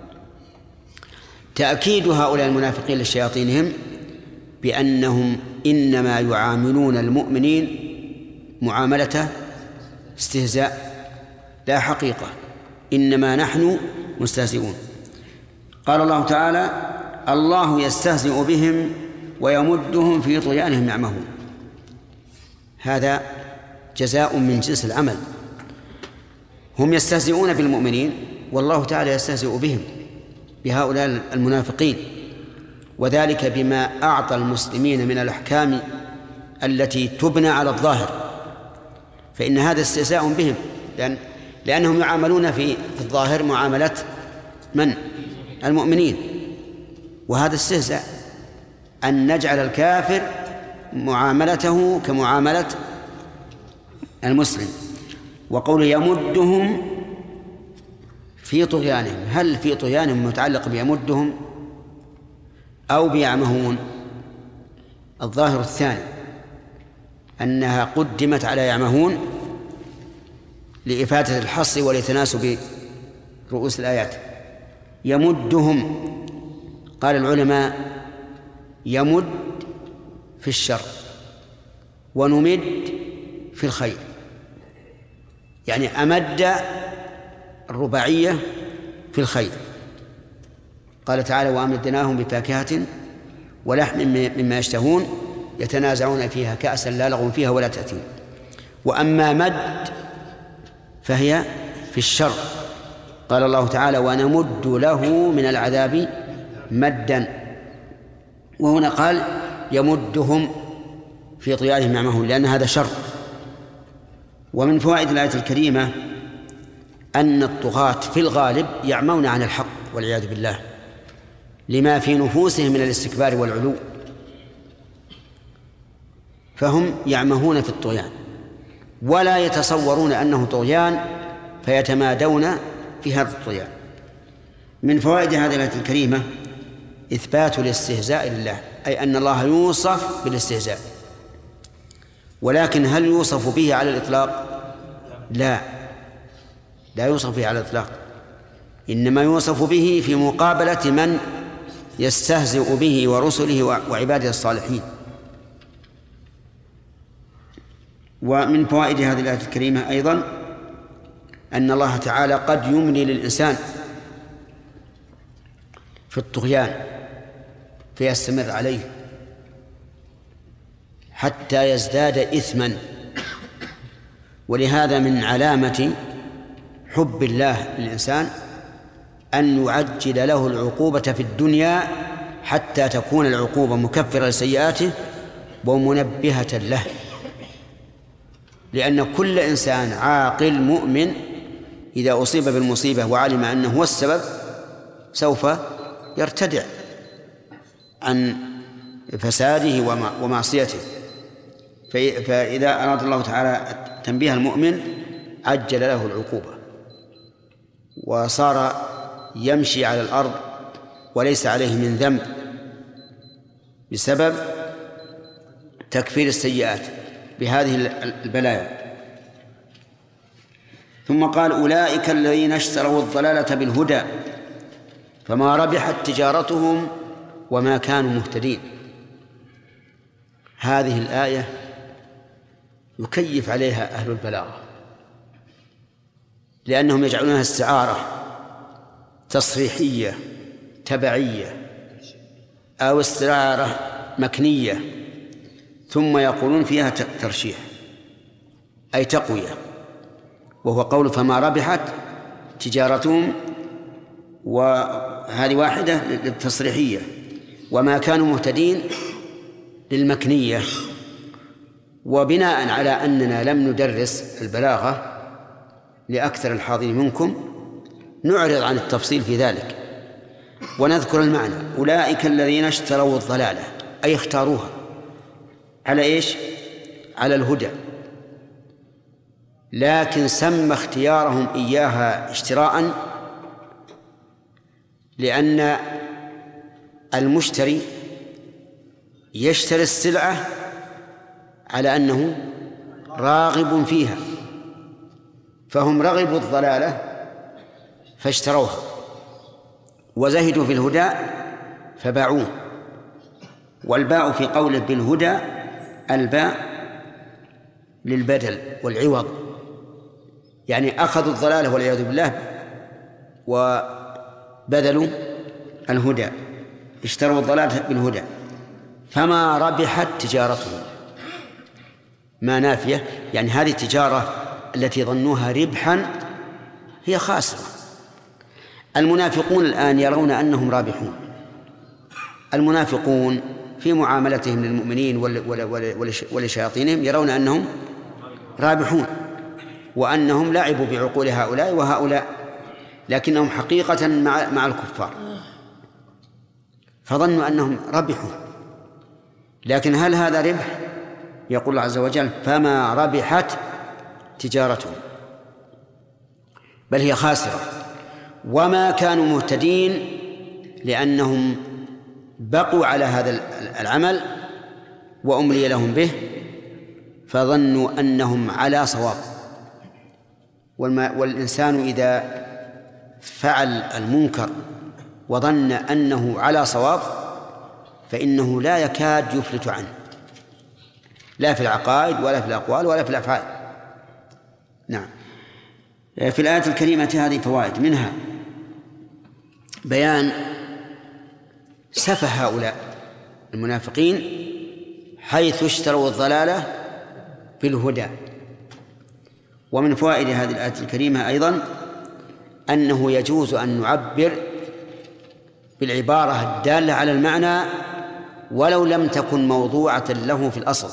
تأكيد هؤلاء المنافقين لشياطينهم بأنهم إنما يعاملون المؤمنين معاملة استهزاء لا حقيقة، إنما نحن مستهزئون. قال الله تعالى الله يستهزئ بهم ويمدهم في طغيانهم يعمهون، هذا جزاء من جنس العمل. هم يستهزئون بالمؤمنين والله تعالى يستهزئ بهم، بهؤلاء المنافقين، وذلك بما أعطى المسلمين من الأحكام التي تبنى على الظاهر، فإن هذا استهزاء بهم، لأنهم يعاملون في الظاهر معاملة من؟ المؤمنين، وهذا استهزاء أن نجعل الكافر معاملته كمعاملة المسلم. وقول يمدهم في طغيانهم، هل في طغيانهم متعلق بيمدهم أو بيعمهون؟ الظاهر الثاني، أنها قدمت على يعمهون لإفادة الحصر ولتناسب رؤوس الآيات. يمدهم، قال العلماء يمد في الشر ونمد في الخير، يعني أمد الرباعية في الخير. قال تعالى وأمدناهم بفاكهة ولحم مما يشتهون يتنازعون فيها كأسا لا لغو فيها ولا تأثيم. وأما مد فهي في الشر، قال الله تعالى ونمد له من العذاب مدا، وهنا قال يمدهم في طغيانهم يعمهون لأن هذا شر. ومن فوائد الآية الكريمة أن الطغاة في الغالب يعمون عن الحق والعياذ بالله لما في نفوسهم من الاستكبار والعلو، فهم يعمهون في الطغيان ولا يتصورون أنه طغيان فيتمادون في هذا الطغيان. من فوائد هذه الآية الكريمة إثبات الاستهزاء لله، أي أن الله يوصف بالاستهزاء، ولكن هل يوصف به على الإطلاق؟ لا يوصف به على الإطلاق، إنما يوصف به في مقابلة من يستهزئ به ورسله وعباده الصالحين. ومن فوائد هذه الآية الكريمة أيضا أن الله تعالى قد يملي للإنسان في الطغيان فيستمر عليه حتى يزداد إثما، ولهذا من علامة حب الله للإنسان أن يعجل له العقوبة في الدنيا حتى تكون العقوبة مكفرة لسيئاته ومنبهة له، لأن كل إنسان عاقل مؤمن إذا أصيب بالمصيبة وعلم أنه هو السبب سوف يرتدع عن فساده ومعصيته. فإذا أراد الله تعالى تنبيه المؤمن عجل له العقوبة وصار يمشي على الأرض وليس عليه من ذنب بسبب تكفير السيئات بهذه البلايا. ثم قال أولئك الذين اشتروا الضلالة بالهدى فما ربحت تجارتهم وما كانوا مهتدين. هذه الآية يكيف عليها أهل البلاغة لأنهم يجعلونها استعارة تصريحية تبعية أو استعارة مكنية، ثم يقولون فيها ترشيح أي تقوية، وهو قول فما ربحت تجارتهم، وهذه واحدة للتصريحية، وما كانوا مهتدين للمكنية. وبناء على أننا لم ندرس البلاغة لأكثر الحاضرين منكم نعرض عن التفصيل في ذلك ونذكر المعنى. أولئك الذين اشتروا الضلالة أي اختاروها على إيش؟ على الهدى، لكن سمى اختيارهم إياها اشتراء لأن المشتري يشتري السلعة على أنه راغب فيها، فهم رغبوا الضلالة فاشتروها وزهدوا في الهدى فباعوه. والباء في قوله بالهدى الباء للبدل والعوض، يعني أخذوا الضلالة والعياذ بالله وبذلوا الهدى، اشتروا الضلالة بالهدى. فما ربحت تجارتهم، ما نافية، يعني هذه التجارة التي ظنوها ربحا هي خاسرة. المنافقون الآن يرون أنهم رابحون، المنافقون في معاملتهم للمؤمنين ولشياطينهم يرون أنهم رابحون وأنهم لعبوا بعقول هؤلاء وهؤلاء، لكنهم حقيقة مع الكفار، فظنوا أنهم ربحوا. لكن هل هذا ربح؟ يقول الله عز وجل فما ربحت تجارتهم، بل هي خاسرة. وما كانوا مهتدين لأنهم بقوا على هذا العمل وأملي لهم به فظنوا أنهم على صواب. والإنسان إذا فعل المنكر وظن أنه على صواب فإنه لا يكاد يفلت عنه، لا في العقائد ولا في الأقوال ولا في الأفعال. نعم. في الآية الكريمة هذه فوائد، منها بيان سفه هؤلاء المنافقين حيث اشتروا الضلالة بالهدى. ومن فوائد هذه الآية الكريمة أيضا أنه يجوز أن نعبر بالعبارة الدالة على المعنى ولو لم تكن موضوعة له في الأصل،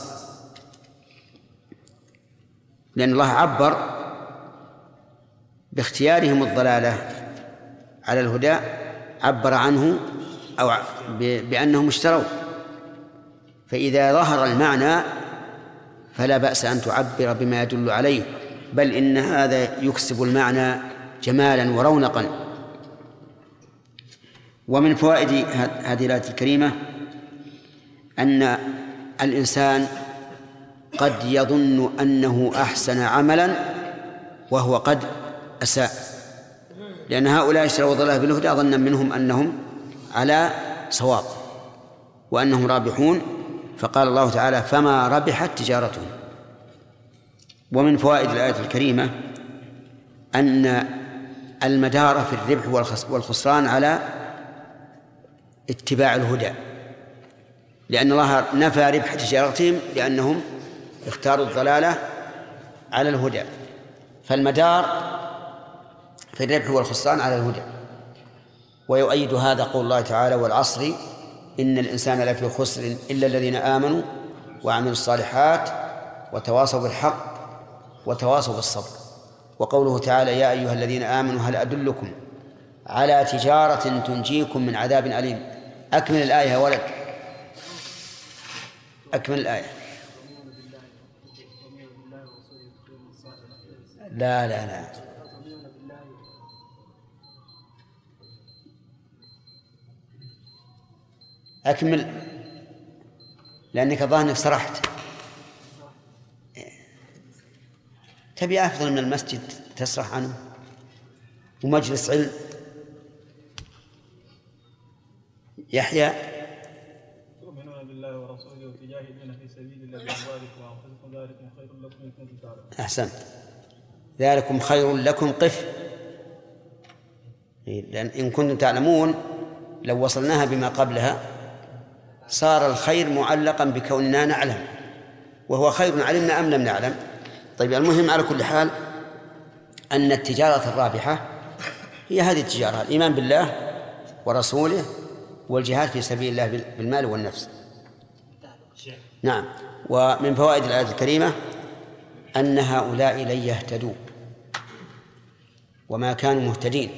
لأن الله عبر باختيارهم الضلالة على الهدى، عبر عنه أو بأنهم اشتروا، فإذا ظهر المعنى فلا بأس أن تعبر بما يدل عليه، بل إن هذا يكسب المعنى جمالا ورونقا. ومن فوائد هذه الآية الكريمة أن الإنسان قد يظن أنه أحسن عملا وهو قد أساء، لأن هؤلاء اشتروا الضلالة بالهدى ظنا منهم أنهم على صواب وأنهم رابحون، فقال الله تعالى فما ربحت تجارتهم. ومن فوائد الآية الكريمة أن المدار في الربح والخسران على اتباع الهدى، لأن الله نفى ربح تجارتهم لأنهم اختاروا الضلالة على الهدى، فالمدار في الربح والخسران على الهدى. ويؤيد هذا قول الله تعالى والعصر إن الإنسان لفي خسر إلا الذين آمنوا وعملوا الصالحات وتواصوا بالحق وتواصوا بالصبر. وقوله تعالى يا أيها الذين آمنوا هل أدلكم على تجارة تنجيكم من عذاب أليم. أكمل الآية يا ولد، أكمل الآية. لا لا لا أكمل، لأنك ظاهر أنك سرحت. تبي أفضل من المسجد تسرح عنه ومجلس علم. يحيى تؤمنون بالله ورسوله وتجاهدون في سبيل الله بأموالكم وأنفسكم ذلكم خير لكم إن كنتم تعلمون. أحسنت، ذلكم خير لكم قف، لأن إن كنتم تعلمون لو وصلناها بما قبلها صار الخير معلقا بكوننا نعلم، وهو خير علمنا أم لم نعلم. طيب، المهم على كل حال أن التجارة الرابحة هي هذه التجارة: الإيمان بالله ورسوله والجهاد في سبيل الله بالمال والنفس. نعم. ومن فوائد الآية الكريمة أن هؤلاء لن يهتدوا وما كانوا مهتدين،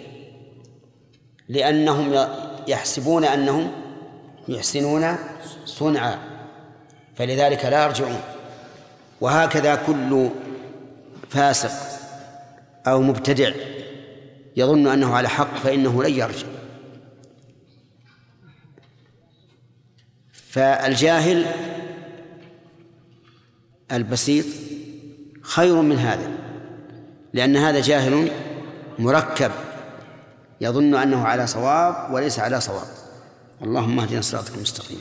لأنهم يحسبون أنهم يحسنون صنعا، فلذلك لا يرجعون. وهكذا كل فاسق أو مبتدع يظن أنه على حق فإنه لن يرجع. فالجاهل البسيط خير من هذا، لأن هذا جاهل مركب يظن أنه على صواب وليس على صواب. اللهم اهدنا صراطك المستقيم.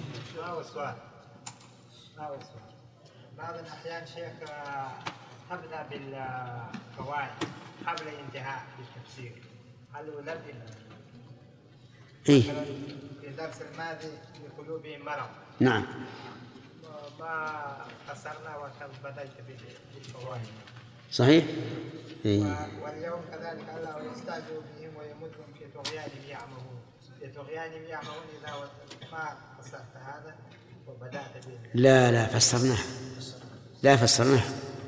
بعض الأحيان شيخ تبدأ بالفوائد قبل الانتهاء بالتفسير، هل يلبي إيه؟ في الدرس الماضي لقلوبهم مرض. نعم. ما فسرنا وبدأت بالفوائد. صحيح. إيه؟ واليوم كذلك الله يستعجل بهم ويمدهم في طغيانهم يعمهون، في طغيانهم يعمهون. إذا ما فسرت هذا وبدأت به. لا فسرناه، لا فسرناه،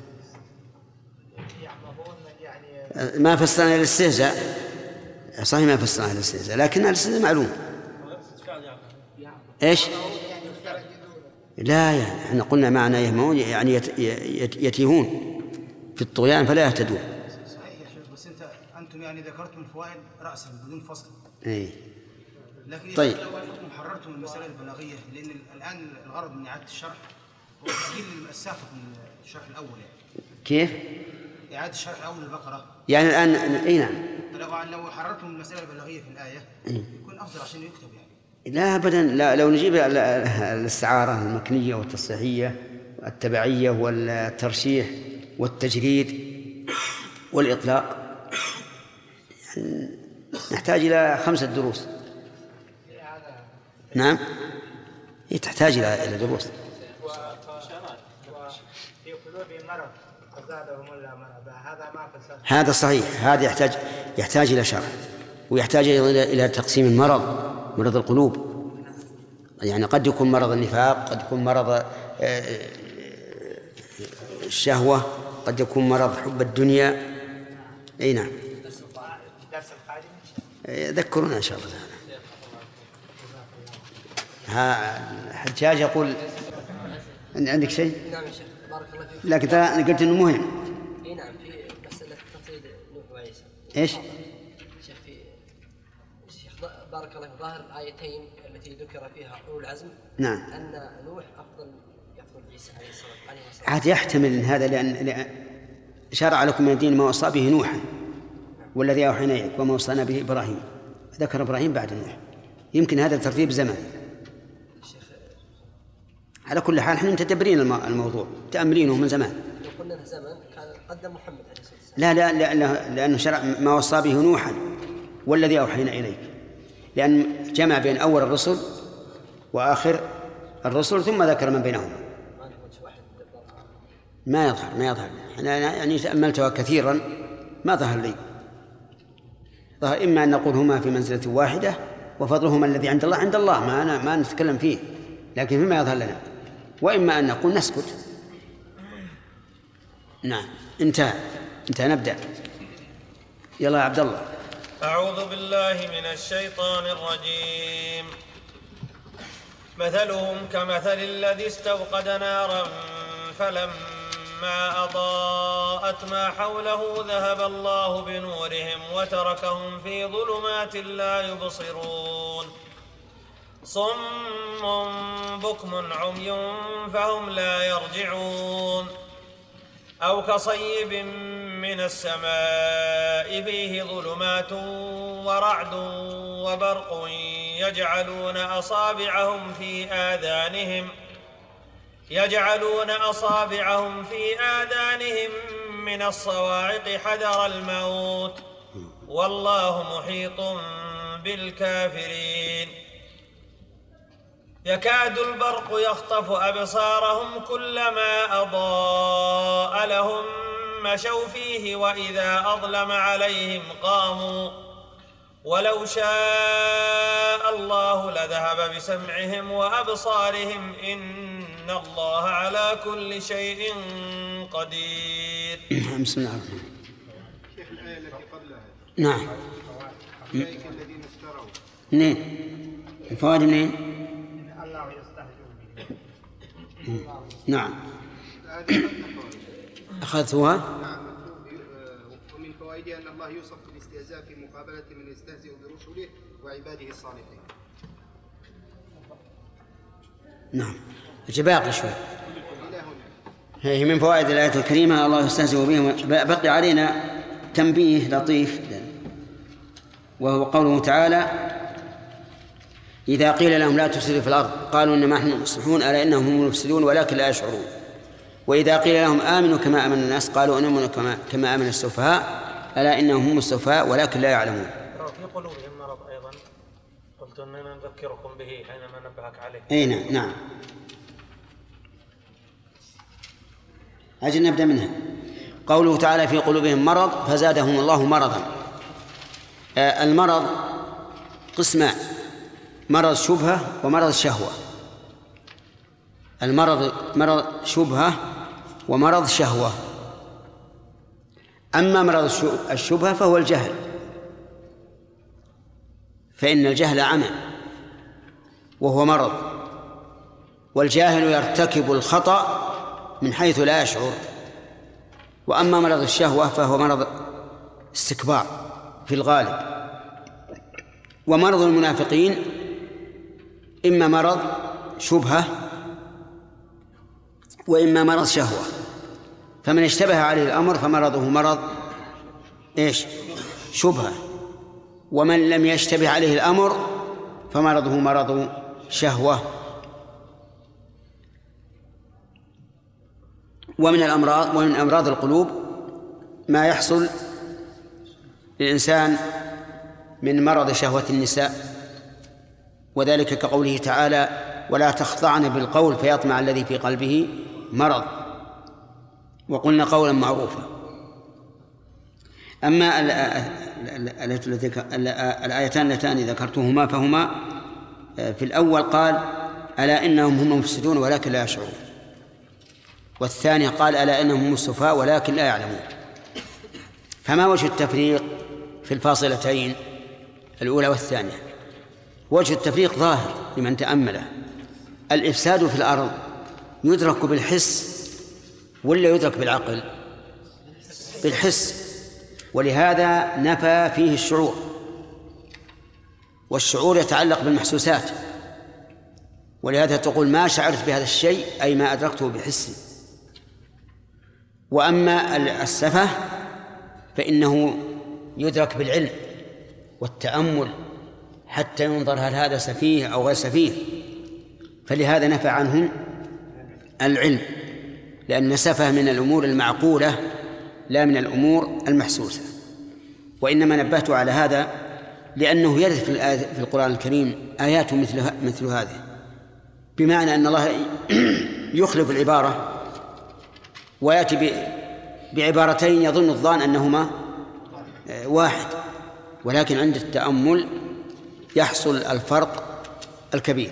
ما فسرنا الاستهزاء. صحيح ما فسرنا الاستهزاء، لكن الاستهزاء معلوم. ايش؟ لا، يعني احنا قلنا معنى يهمون يعني يتيهون في الطغيان فلا يهتدون. صحيح يا شيخ، بس انتم يعني ذكرتم الفوائد رأسا بدون فصل. ايه. لكن طيب، لو انكم حررتم المسألة البلاغية، لأن الآن الغرض من إعادة الشرح هو تسجيل الساقط من الشرح الأول. يعني كيف؟ إعادة الشرح الأول البقرة. يعني الآن أي نعم. لو حررتم المسألة البلاغية في الآية يكون أفضل عشان يكتب يعني. لا أبدا، لا، لو نجيب الاستعارة المكنية والتصحيحية والتبعية والترشيح والتجريد والإطلاق يعني نحتاج إلى 5 دروس. نعم، هي تحتاج إلى دروس. قلوبهم مرض فزادهم الله مرضا، هذا ما فسر. هذا صحيح، هذا يحتاج إلى شرح، ويحتاج إلى تقسيم المرض، مرض القلوب. يعني قد يكون مرض النفاق، قد يكون مرض الشهوة، قد يكون مرض حب الدنيا. أي نعم. ذكرونا إن شاء الله. حجاج يقول عندك شيء؟ نعم يا شيخ بارك الله فيك. لكن أنا قلت إنه مهم. اي نعم، في مسألة تفصيل نوح وعيسى. إيش؟ شيخ شيخ بارك الله في ظاهر الآيتين التي ذكر فيها أولو العزم. نعم. أن نوح يفضل عيسى عليه الصلاة والسلام. عاد يحتمل إن هذا لأن شرع لكم من الدين ما وصى به نوحا والذي أوحينا إليك وما وصانا به إبراهيم، ذكر إبراهيم بعد نوح. يمكن هذا ترتيب زمني. على كل حال احنا متدبرين الموضوع، تأملينه من زمان. لو قلنا له زمن كان قدم محمد عليه الصلاة والسلام. لا لأنه شرع ما وصى به نوحا والذي أوحينا إليك، لأن جمع بين أول الرسل وآخر الرسل ثم ذكر من بينهم. ما يظهر أنا يعني تأملتها كثيرا ما ظهر لي. ظهر إما أن نقول هما في منزلة واحدة وفضلهما الذي عند الله عند الله، ما نتكلم فيه، لكن فيما يظهر لنا، وإما أن نقول نسكت. نعم. انتهى نبدأ. يلا يا عبد الله. أعوذ بالله من الشيطان الرجيم. مثلهم كمثل الذي استوقد نارا فلما أضاءت ما حوله ذهب الله بنورهم وتركهم في ظلمات لا يبصرون. صم بكم عمي فهم لا يرجعون. أو كصيب من السماء فيه ظلمات ورعد وبرق يجعلون أصابعهم في آذانهم من الصواعق حذر الموت والله محيط بالكافرين. يكاد البرق يخطف أبصارهم كلما أضاء لهم مشوا فيه وإذا أظلم عليهم قاموا ولو شاء الله لذهب بسمعهم وأبصارهم إن الله على كل شيء قدير. بسم الله الرحمن الرحيم. شيخ الآية التي قبلها. نعم. أولئك الذين اشتروا. منين؟ الفوائد منين؟ الله يستهزئ به. نعم. أخذتها؟ نعم. ومن فوائدها أن الله يوصف بالاستهزاء في مقابلة من يستهزئ برسله وعباده الصالحين. نعم. باقي شوي. هي من فوائد الآية الكريمة الله يستهزئ بهم. بقي علينا تنبيه لطيف وهو قوله تعالى: إذا قيل لهم لا تفسدوا في الأرض قالوا إنما نحن مصلحون ألا إنهم هم المفسدون ولكن لا يشعرون. وإذا قيل لهم آمنوا كما آمن الناس قالوا نؤمن كما آمن السفهاء ألا إنهم هم السفهاء ولكن لا يعلمون. في قلوبهم مرض أيضا قلت أننا نذكركم به حينما نبهك عليه. أي نعم. أجل نبدأ منها. قوله تعالى: في قلوبهم مرض فزادهم الله مرضا. المرض قسمان: مرض شبهة ومرض شهوة. المرض مرض شبهة ومرض شهوة. أما مرض الشبهة فهو الجهل، فإن الجهل عمى وهو مرض، والجاهل يرتكب الخطأ من حيث لا يشعر. وأما مرض الشهوة فهو مرض استكبار في الغالب. ومرض المنافقين إما مرض شبهة وإما مرض شهوة، فمن اشتبه عليه الأمر فمرضه مرض شبهة، ومن لم يشتبه عليه الأمر فمرضه مرض شهوة. ومن أمراض القلوب ما يحصل للإنسان من مرض شهوة النساء، وذلك كقوله تعالى: ولا تخضعن بالقول فيطمع الذي في قلبه مرض. وقلنا قولا معروفا. أما الآيتان اللتان ذكرتهما فهما في الأول قال ألا إنهم هم المفسدون ولكن لا يشعرون، والثاني قال ألا إنهم هم السفهاء ولكن لا يعلمون. فما وجه التفريق في الفاصلتين الأولى والثانية؟ وجه التفريق ظاهر لمن تأمله. الإفساد في الأرض يدرك بالحس ولا يدرك بالعقل؟ بالحس، ولهذا نفى فيه الشعور، والشعور يتعلق بالمحسوسات، ولهذا تقول ما شعرت بهذا الشيء أي ما أدركته بحسي. وأما السفه فإنه يدرك بالعلم والتأمل حتى ينظر هل هذا سفيه أو غير سفيه، فلهذا نفى عنهم العلم، لأن سفه من الأمور المعقولة لا من الأمور المحسوسة. وإنما نبهت على هذا لأنه يرد في القرآن الكريم آيات مثل هذه، بمعنى أن الله يخلف العبارة ويأتي بعبارتين يظن الظان أنهما واحد، ولكن عند التأمل يحصل الفرق الكبير.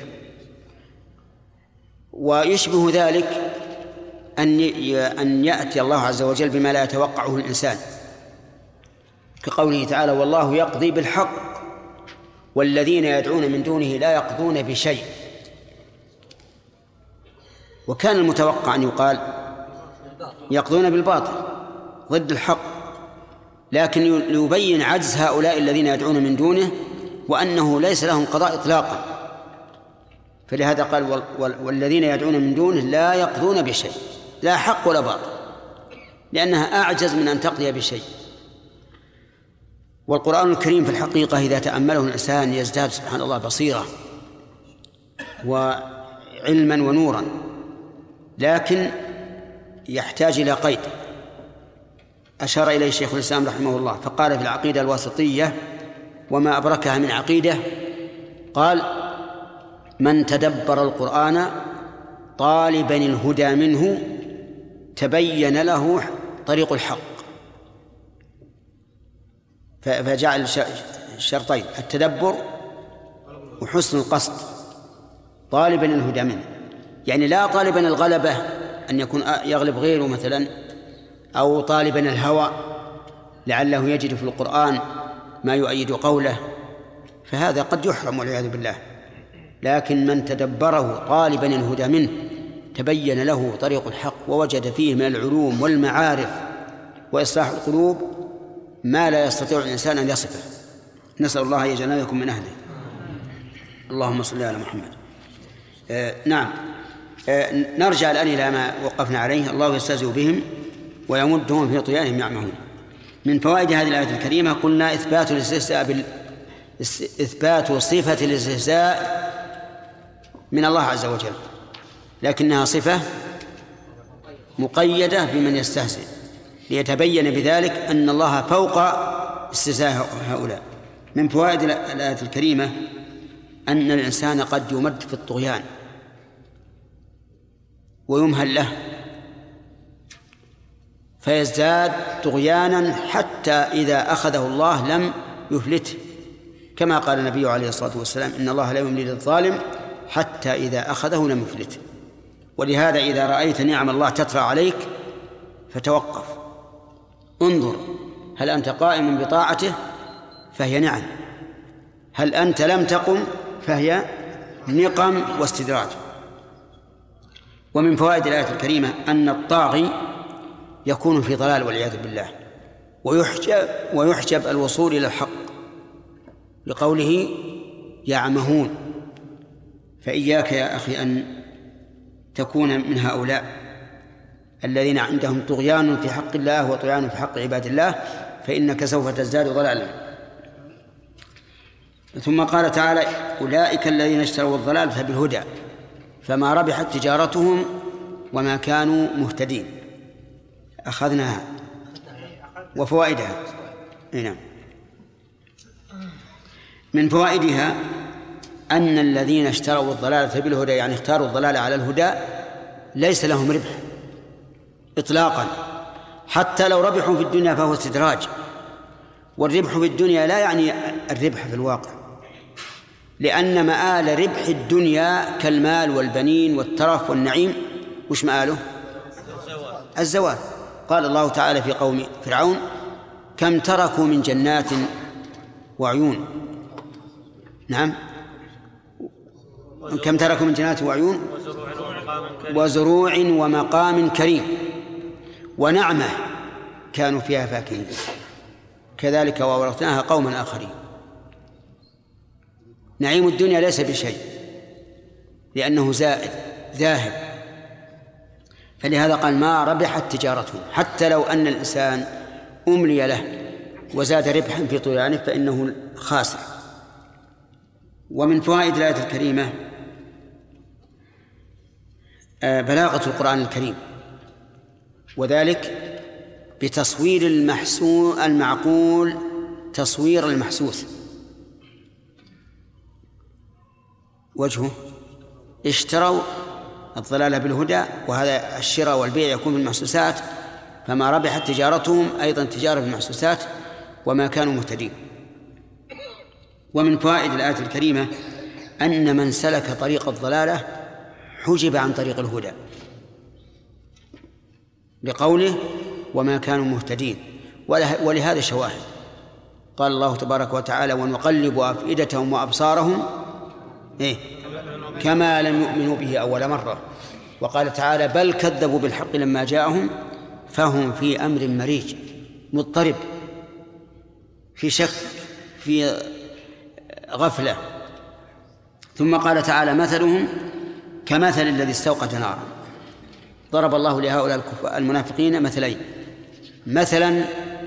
ويشبه ذلك أن يأتي الله عز وجل بما لا يتوقعه الإنسان، كقوله تعالى والله يقضي بالحق والذين يدعون من دونه لا يقضون بشيء. وكان المتوقع أن يقال يقضون بالباطل ضد الحق، لكن ليبين عجز هؤلاء الذين يدعون من دونه وأنه ليس لهم قضاء إطلاقا، فلهذا قال والذين يدعون من دونه لا يقضون بشيء، لا حق ولا باطل، لأنها أعجز من أن تقضي بشيء. والقرآن الكريم في الحقيقة إذا تأمله الإنسان يزداد سبحان الله بصيرة وعلما ونورا، لكن يحتاج إلى قيد أشار إليه شيخ الإسلام رحمه الله، فقال في العقيدة الواسطية وما أبركها من عقيدة، قال من تدبر القرآن طالبا الهدى منه تبين له طريق الحق، فجعل الشرطين التدبر وحسن القصد طالبا الهدى منه، يعني لا طالبا الغلبة أن يكون يغلب غيره مثلا، أو طالبا الهوى لعله يجد في القرآن ما يؤيد قوله، فهذا قد يحرم والعياذ بالله. لكن من تدبره طالبا الهدى منه تبين له طريق الحق ووجد فيه من العلوم والمعارف وإصلاح القلوب ما لا يستطيع الإنسان أن يصفه. نسأل الله أن يجعلنا لكم من أهله. اللهم صل على محمد. نعم، نرجع الآن إلى ما وقفنا عليه. الله يستهزئ بهم ويمدهم في طغيانهم يعمهون. من فوائد هذه الآية الكريمة قلنا إثبات صفة الاستهزاء من الله عز وجل، لكنها صفة مقيدة بمن يستهزئ، ليتبين بذلك أن الله فوق استهزاء هؤلاء. من فوائد الآية الكريمة أن الإنسان قد يمد في الطغيان ويمهل له فيزداد طغيانا حتى إذا أخذه الله لم يفلته، كما قال النبي عليه الصلاة والسلام إن الله لا يملي للظالم حتى إذا أخذه لم يفلته. ولهذا إذا رأيت نعم الله تطرأ عليك فتوقف، انظر هل أنت قائم بطاعته فهي نعم، هل أنت لم تقم فهي نقم واستدراج. ومن فوائد الآية الكريمة أن الطاغي يكون في ضلال والعياذ بالله، ويحجب الوصول إلى الحق لقوله يعمهون. فإياك يا أخي أن تكون من هؤلاء الذين عندهم طغيان في حق الله وطغيان في حق عباد الله، فإنك سوف تزداد ضلالا. ثم قال تعالى أولئك الذين اشتروا الضلالة بالهدى فما ربحت تجارتهم وما كانوا مهتدين. أخذناها وفوائدها. نعم. من فوائدها أن الذين اشتروا الضلالة بالهدى، يعني اختاروا الضلالة على الهدى، ليس لهم ربح إطلاقا، حتى لو ربحوا في الدنيا فهو استدراج، والربح في الدنيا لا يعني الربح في الواقع، لأن مآل ربح الدنيا كالمال والبنين والترف والنعيم وش مآله؟ الزوال. قال الله تعالى في قوم فرعون: كم تركوا من جنات وعيون. نعم، كم تركوا من جنات وعيون وزروع ومقام كريم ونعمة كانوا فيها فاكهين كذلك وورثناها قوما آخرين. نعيم الدنيا ليس بشيء لأنه زائد ذاهب، فلهذا قال: ما ربحت تجارتهم. حتى لو أن الإنسان أملي له وزاد ربحا في طغيانه فإنه خاسر. ومن فوائد الآية الكريمة بلاغة القرآن الكريم، وذلك بتصوير المعقول تصوير المحسوس. وجهه: اشتروا الضلالة بالهدى، وهذا الشراء والبيع يكون بالمحسوسات، فما ربحت تجارتهم أيضا تجارة بالمحسوسات وما كانوا مهتدين. ومن فوائد الآية الكريمة أن من سلك طريق الضلالة حجب عن طريق الهدى، لقوله: وما كانوا مهتدين. ولهذا شواهد. قال الله تبارك وتعالى: ونقلب أفئدتهم وأبصارهم كما لم يؤمنوا به أول مرة. وقال تعالى: بل كذبوا بالحق لما جاءهم فهم في أمر مريج، مضطرب، في شك، في غفلة. ثم قال تعالى: مثلهم كمثل الذي استوقد نارا. ضرب الله لهؤلاء المنافقين مثلين: مثلا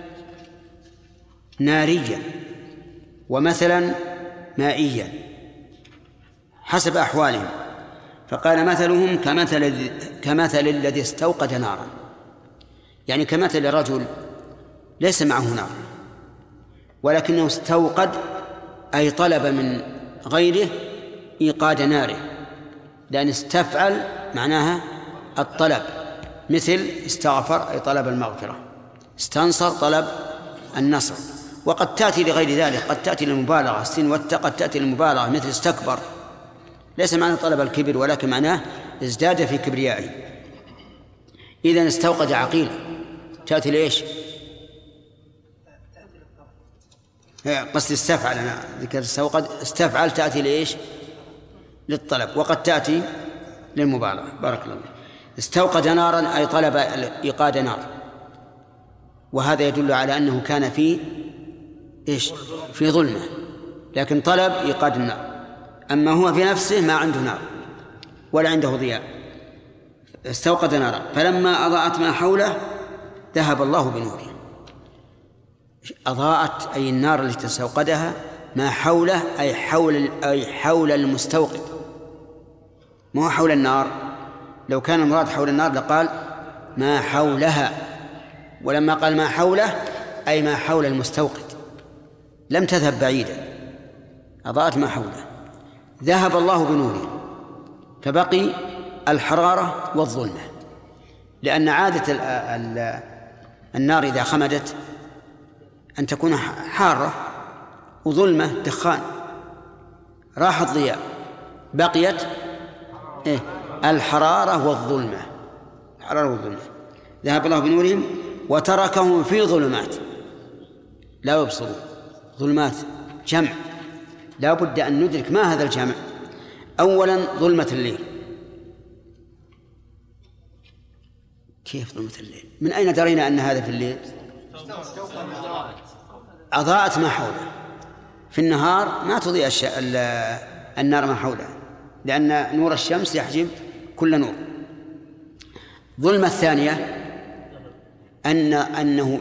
ناريا ومثلا مائيا حسب أحوالهم، فقال: مثلهم كمثل الذي استوقد نارا، يعني كمثل رجل ليس معه نار ولكنه استوقد، أي طلب من غيره إيقاد ناره، لأن استفعل معناها الطلب، مثل استغفر أي طلب المغفرة، استنصر طلب النصر. وقد تأتي لغير ذلك، قد تأتي للمبالغة، السين قد تأتي للمبالغة، مثل استكبر، ليس معنى طلب الكبر ولكن معناه ازداد في كبريائه. إذن استوقد عقيل تأتي لإيش؟ قصد استفعل، أنا ذكر استوقد، استفعل تأتي لإيش؟ للطلب، وقد تأتي للمبالغة. بارك الله. استوقد نارا أي طلب إيقاد نار، وهذا يدل على أنه كان في إيش؟ في ظلمة، لكن طلب إيقاد النار. أما هو في نفسه ما عنده نار ولا عنده ضياء. استوقد نارا فلما أضاءت ما حوله ذهب الله بنوره. أضاءت أي النار التي استوقدها ما حوله، أي حول المستوقد، ما هو حول النار. لو كان المراد حول النار لقال ما حولها، ولما قال ما حوله أي ما حول المستوقد، لم تذهب بعيدا، أضاءت ما حوله. ذهب الله بنوره فبقي الحرارة والظلمة، لأن عادة النار إذا خمدت أن تكون حارة وظلمة دخان، راح الضياء، بقيت الحرارة والظلمة. الحرارة والظلمة. ذهب الله بنورهم وتركهم في ظلمات لا يبصرون. ظلمات جمع، لا بد أن ندرك ما هذا الجمع. أولا ظلمة الليل. كيف ظلمة الليل؟ من أين درينا أن هذا في الليل؟ أضاءت ما حوله. في النهار ما تضيء النار ما حوله، لأن نور الشمس يحجب كل نور. ظلمة الثانية أنه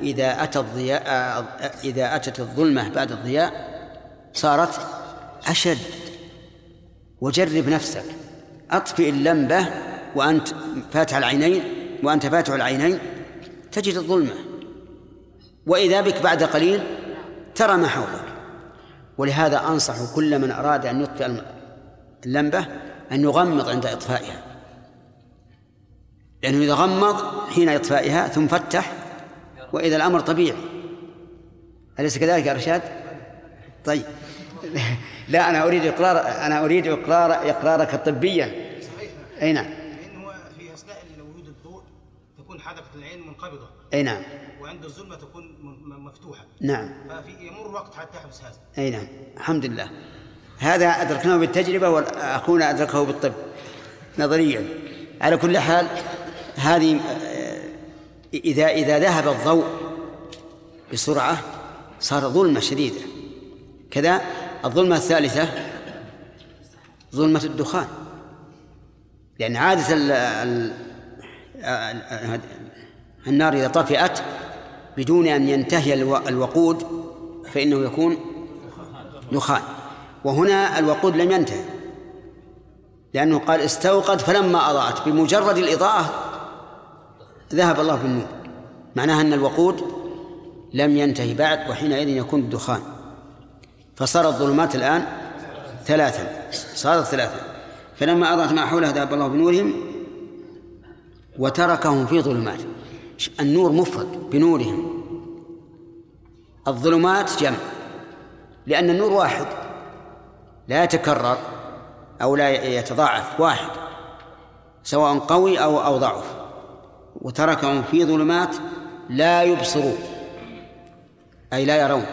إذا أتت الظلمة بعد الضياء صارت أشد. وجرب نفسك، أطفئ اللمبة وأنت فاتح العينين تجد الظلمة، وإذا بك بعد قليل ترى ما حولك. ولهذا أنصح كل من أراد أن يطفئ اللمبة أن يغمض عند إطفائها، لأنه إذا غمض حين إطفائها ثم فتح وإذا الأمر طبيعي. أليس كذلك يا رشاد؟ طيب لا أنا أريد إقرارك طبيا. صحيح. أي نعم. لأنه في أثناء وجود الضوء تكون حدقة العين منقبضة. أي نعم. وعند الظلمة تكون مفتوحة. نعم. يمر وقت حتى يحدث هذا. أي نعم. الحمد لله. هذا أدركناه بالتجربة وأخونا أدركه بالطب نظريا. على كل حال هذه إذا ذهب الضوء بسرعة صار ظلمة شديدة. كذا الظلمة الثالثة ظلمة الدخان، لأن عادة النار إذا طفئت بدون أن ينتهي الوقود فإنه يكون دخان، وهنا الوقود لم ينتهي لأنه قال استوقد فلما أضاءت، بمجرد الإضاءة ذهب الله بالنور، معناها أن الوقود لم ينتهي بعد، وحينئذ يكون الدخان. فصارت الظلمات الآن صارت ثلاثة. فلما أضاءت ما حولها ذهب الله بنورهم وتركهم في ظلمات. النور مفرد بنورهم، الظلمات جمع، لأن النور واحد لا يتكرر أو لا يتضاعف، واحد سواء قوي أو ضعف. وتركهم في ظلمات لا يبصرون أي لا يرون،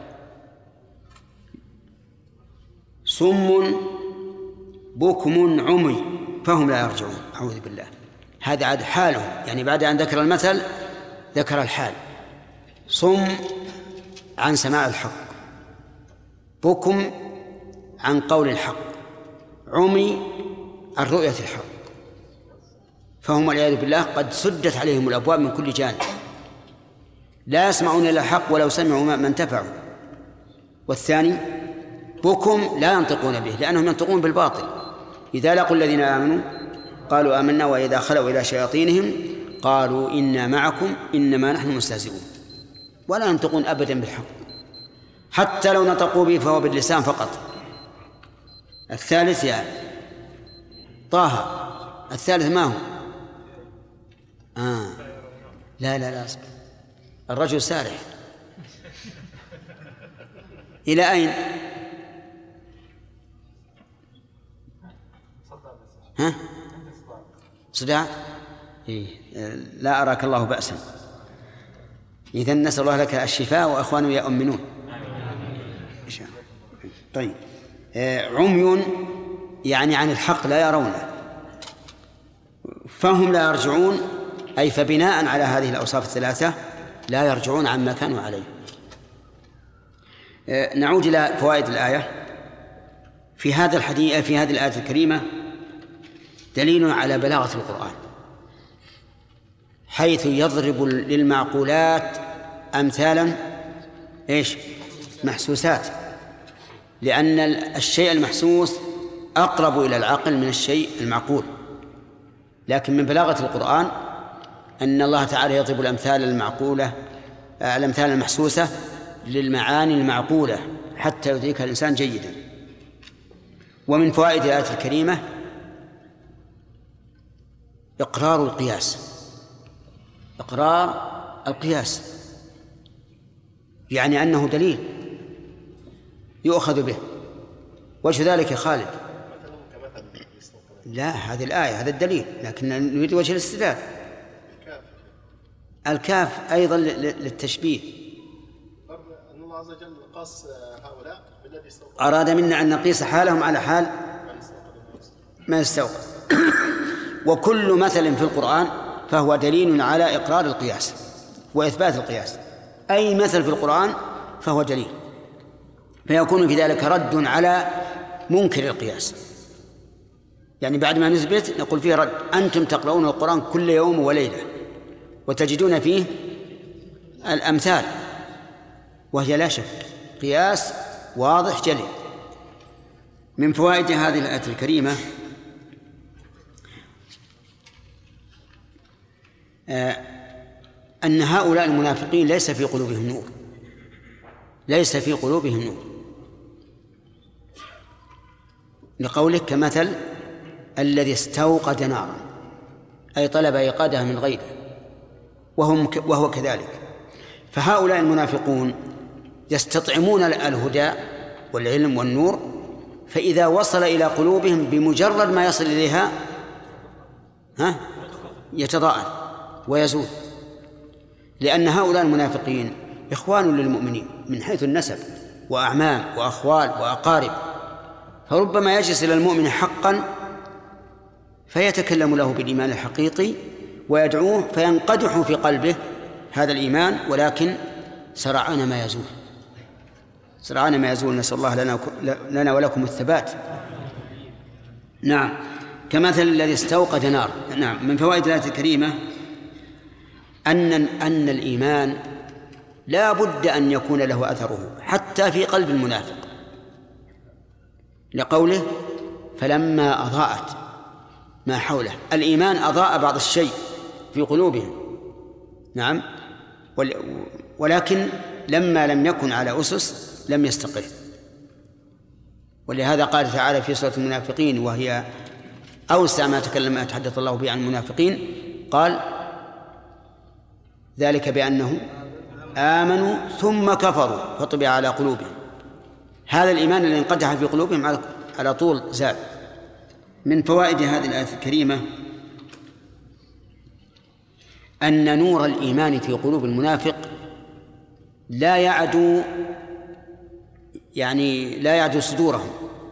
صم بكم عمي فهم لا يرجعون. أعوذ بالله. هذا عاد حالهم، يعني بعد أن ذكر المثل ذكر الحال. صم عن سماع الحق، بكم عن قول الحق، عمي عن رؤية الحق، فهم والعياذ بالله قد سدت عليهم الأبواب من كل جانب، لا يسمعون إلا الحق ولو سمعوا ما انتفعوا. والثاني بكم لا ينطقون به لأنهم ينطقون بالباطل. إذا لقوا الذين آمنوا قالوا آمنا وإذا خلوا إلى شياطينهم قالوا إنا معكم إنما نحن مستهزئون، ولا ينطقون أبدا بالحق، حتى لو نطقوا به فهو باللسان فقط. الثالث يا طه، الثالث ما هو؟ لا أصبر، الرجل سارح. إلى أين؟ ها؟ صداع؟ إيه. لا أراك الله بأسا. إذن نسأل الله لك الشفاء وأخوانه يؤمنون. طيب، عمي يعني عن الحق لا يرونه، فهم لا يرجعون، أي فبناء على هذه الأوصاف الثلاثة لا يرجعون عما كانوا عليه. نعود إلى فوائد الآية. في هذا الحديث، في هذه الآية الكريمة دليل على بلاغة القرآن، حيث يضرب للمعقولات أمثالا محسوسات، لأن الشيء المحسوس أقرب إلى العقل من الشيء المعقول. لكن من بلاغة القرآن أن الله تعالى يضرب الأمثال المحسوسة للمعاني المعقولة حتى يدركها الإنسان جيدا. ومن فوائد الآية الكريمة إقرار القياس، يعني أنه دليل يؤخذ به. وجه ذلك يا خالد؟ لا، هذه الآية هذا الدليل، لكن نريد وجه الاستدلال. الكاف أيضا للتشبيه. أن الله عز وجل قاس هؤلاء بالذي أراد منا أن نقيس حالهم على حال ما يستوقف. وكل مثل في القرآن فهو دليل على إقرار القياس وإثبات القياس. أي مثل في القرآن فهو دليل، فيكون في ذلك رد على منكر القياس. يعني بعد ما نثبت نقول فيه رد. أنتم تقرؤون القرآن كل يوم وليلة وتجدون فيه الأمثال، وهي لا شك قياس واضح جلي. من فوائد هذه الآية الكريمة أن هؤلاء المنافقين ليس في قلوبهم نور، لقولك كمثل الذي استوقد نارا، أي طلب إيقادها من غيره، وهو كذلك. فهؤلاء المنافقون يستطعمون الهدى والعلم والنور، فإذا وصل إلى قلوبهم بمجرد ما يصل إليها يتضاءل ويزول، لأن هؤلاء المنافقين إخوان للمؤمنين من حيث النسب وأعمام وأخوال وأقارب، فربما يجلس إلى المؤمن حقا فيتكلم له بالإيمان الحقيقي ويدعوه فينقدح في قلبه هذا الإيمان، ولكن سرعان ما يزول، سرعان ما يزول. نسأل الله لنا ولكم الثبات. نعم، كمثل الذي استوقد نار. نعم، من فوائد الآية الكريمة أن الإيمان لا بد أن يكون له أثره حتى في قلب المنافق، لقوله فلما أضاءت ما حوله. الإيمان أضاء بعض الشيء في قلوبهم، نعم، ولكن لما لم يكن على أسس لم يستقر. ولهذا قال تعالى في سورة المنافقين، وهي أوسع ما يتحدث الله به عن المنافقين، قال ذلك بأنهم آمنوا ثم كفروا فطبع على قلوبهم. هذا الإيمان الذي انقدح في قلوبهم على طول زال. من فوائد هذه الآية الكريمة أن نور الإيمان في قلوب المنافق لا يعدو صدورهم،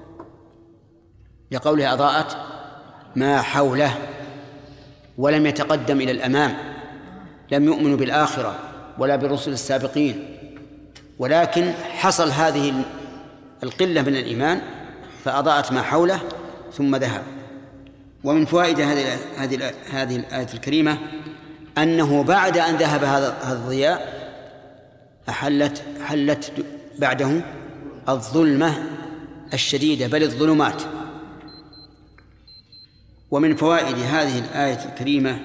لقوله أضاءت ما حوله، ولم يتقدم إلى الأمام، لم يؤمنوا بالآخرة ولا بالرسل السابقين، ولكن حصل هذه القلة من الإيمان فأضاءت ما حوله ثم ذهب. ومن فوائد هذه الآية الكريمة أنه بعد أن ذهب هذا الضياء حلت بعده الظلمة الشديدة، بل الظلمات. ومن فوائد هذه الآية الكريمة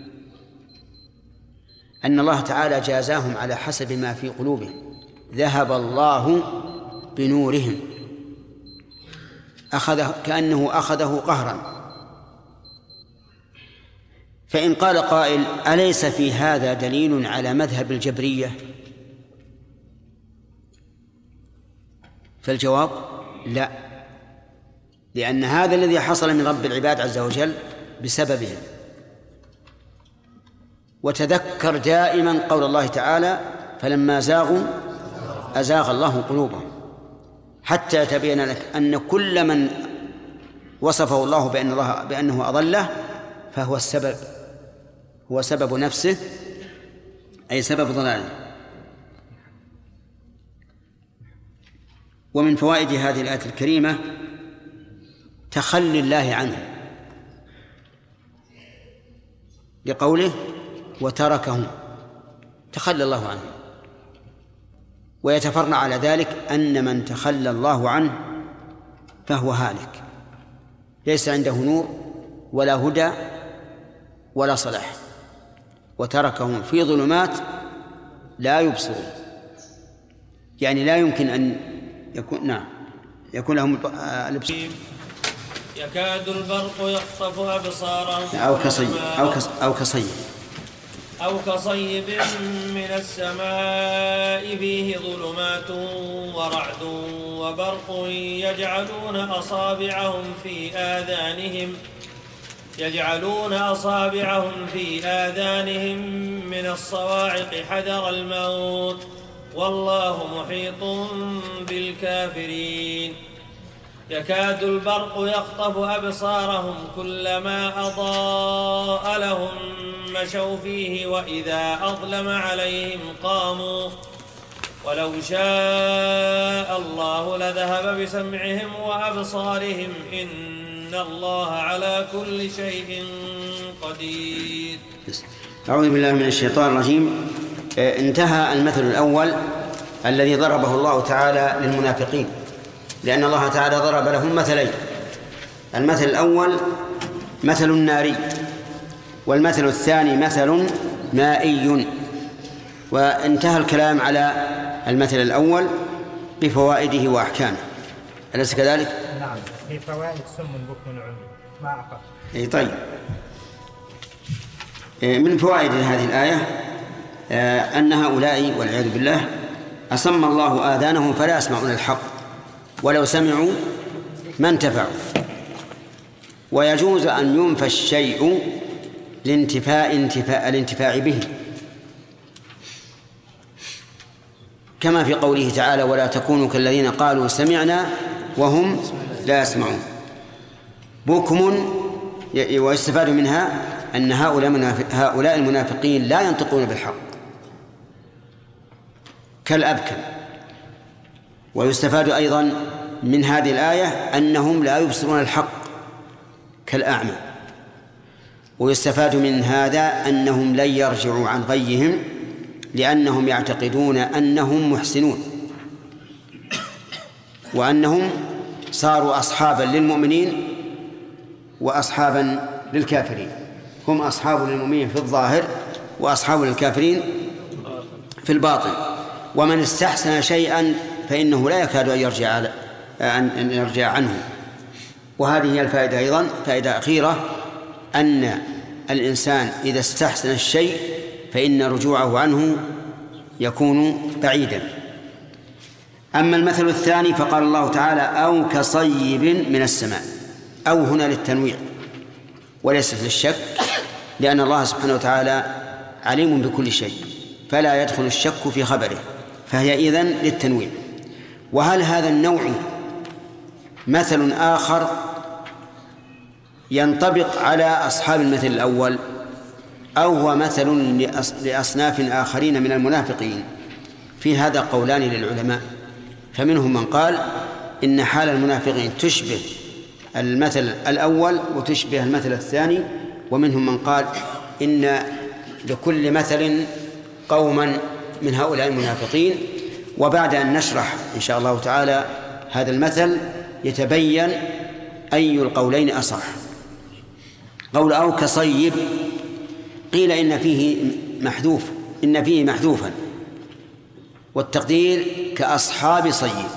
أن الله تعالى جازاهم على حسب ما في قلوبهم، ذهب الله بنورهم، كأنه أخذه قهرا. فإن قال قائل أليس في هذا دليل على مذهب الجبرية؟ فالجواب لا، لأن هذا الذي حصل من رب العباد عز وجل بسببهم. وتذكر دائما قول الله تعالى فلما زاغوا أزاغ الله قلوبهم، حتى يتبين لك أن كل من وصفه الله بأنه أضله فهو السبب، هو سبب نفسه، أي سبب ضلاله. ومن فوائد هذه الآية الكريمة تخلي الله عنه، لقوله وتركهم، تخلى الله عنه. ويتفرع على ذلك أن من تخلى الله عنه فهو هالك، ليس عنده نور ولا هدى ولا صلاح، وتركهم في ظلمات لا يبصرون، يعني لا يمكن أن يكون لهم الابصار. يكاد البرق يخطف أبصارهم أو كصيب من السماء فيه ظلمات ورعد وبرق يجعلون أصابعهم في آذانهم من الصواعق حذر الموت والله محيط بالكافرين. يكاد البرق يخطف أبصارهم كلما أضاء لهم مشوا فيه وإذا أظلم عليهم قاموا ولو شاء الله لذهب بسمعهم وأبصارهم إن الله على كل شيء قدير. أعوذ بالله من الشيطان الرجيم. انتهى المثل الأول الذي ضربه الله تعالى للمنافقين، لأن الله تعالى ضرب لهم مثلين. المثل الأول مثل ناري، والمثل الثاني مثل مائي. وانتهى الكلام على المثل الأول بفوائده وأحكامه، أليس كذلك؟ نعم، في فوائد سم بكم عمي ما أعقب. طيب، من فوائد هذه الآية أن هؤلاء والعياذ بالله أصم الله آذانهم فلا يسمعون الحق ولو سمعوا ما انتفعوا. ويجوز أن ينفى الشيء الانتفاع به، كما في قوله تعالى: ولا تكونوا كالذين قالوا سمعنا وهم لا يسمعون. بكم، ويستفاد منها أن هؤلاء المنافقين لا ينطقون بالحق كالأبكم. ويستفاد أيضا من هذه الآية أنهم لا يبصرون الحق كالأعمى. ويستفاد من هذا أنهم لن يرجعوا عن غيهم لأنهم يعتقدون أنهم محسنون وأنهم صاروا أصحابا للمؤمنين وأصحابا للكافرين. هم أصحاب للمؤمنين في الظاهر وأصحاب للكافرين في الباطن. ومن استحسن شيئا فإنه لا يكاد أن يرجع عنه. وهذه هي الفائدة أيضا، فائدة أخيرة، أن الإنسان إذا استحسن الشيء فإن رجوعه عنه يكون بعيدا. أما المثل الثاني فقال الله تعالى: أو كصيب من السماء. أو هنا للتنويع وليست للشك، لأن الله سبحانه وتعالى عليم بكل شيء فلا يدخل الشك في خبره، فهي إذن للتنويع. وهل هذا النوع مثل آخر ينطبق على أصحاب المثل الأول، أو هو مثل لأصناف آخرين من المنافقين؟ في هذا قولان للعلماء، فمنهم من قال إن حال المنافقين تشبه المثل الأول وتشبه المثل الثاني، ومنهم من قال إن لكل مثل قوما من هؤلاء المنافقين. وبعد أن نشرح إن شاء الله تعالى هذا المثل يتبين أي القولين أصح. قول أو كصيب، قيل إن فيه محذوفا، والتقدير كأصحاب صيب،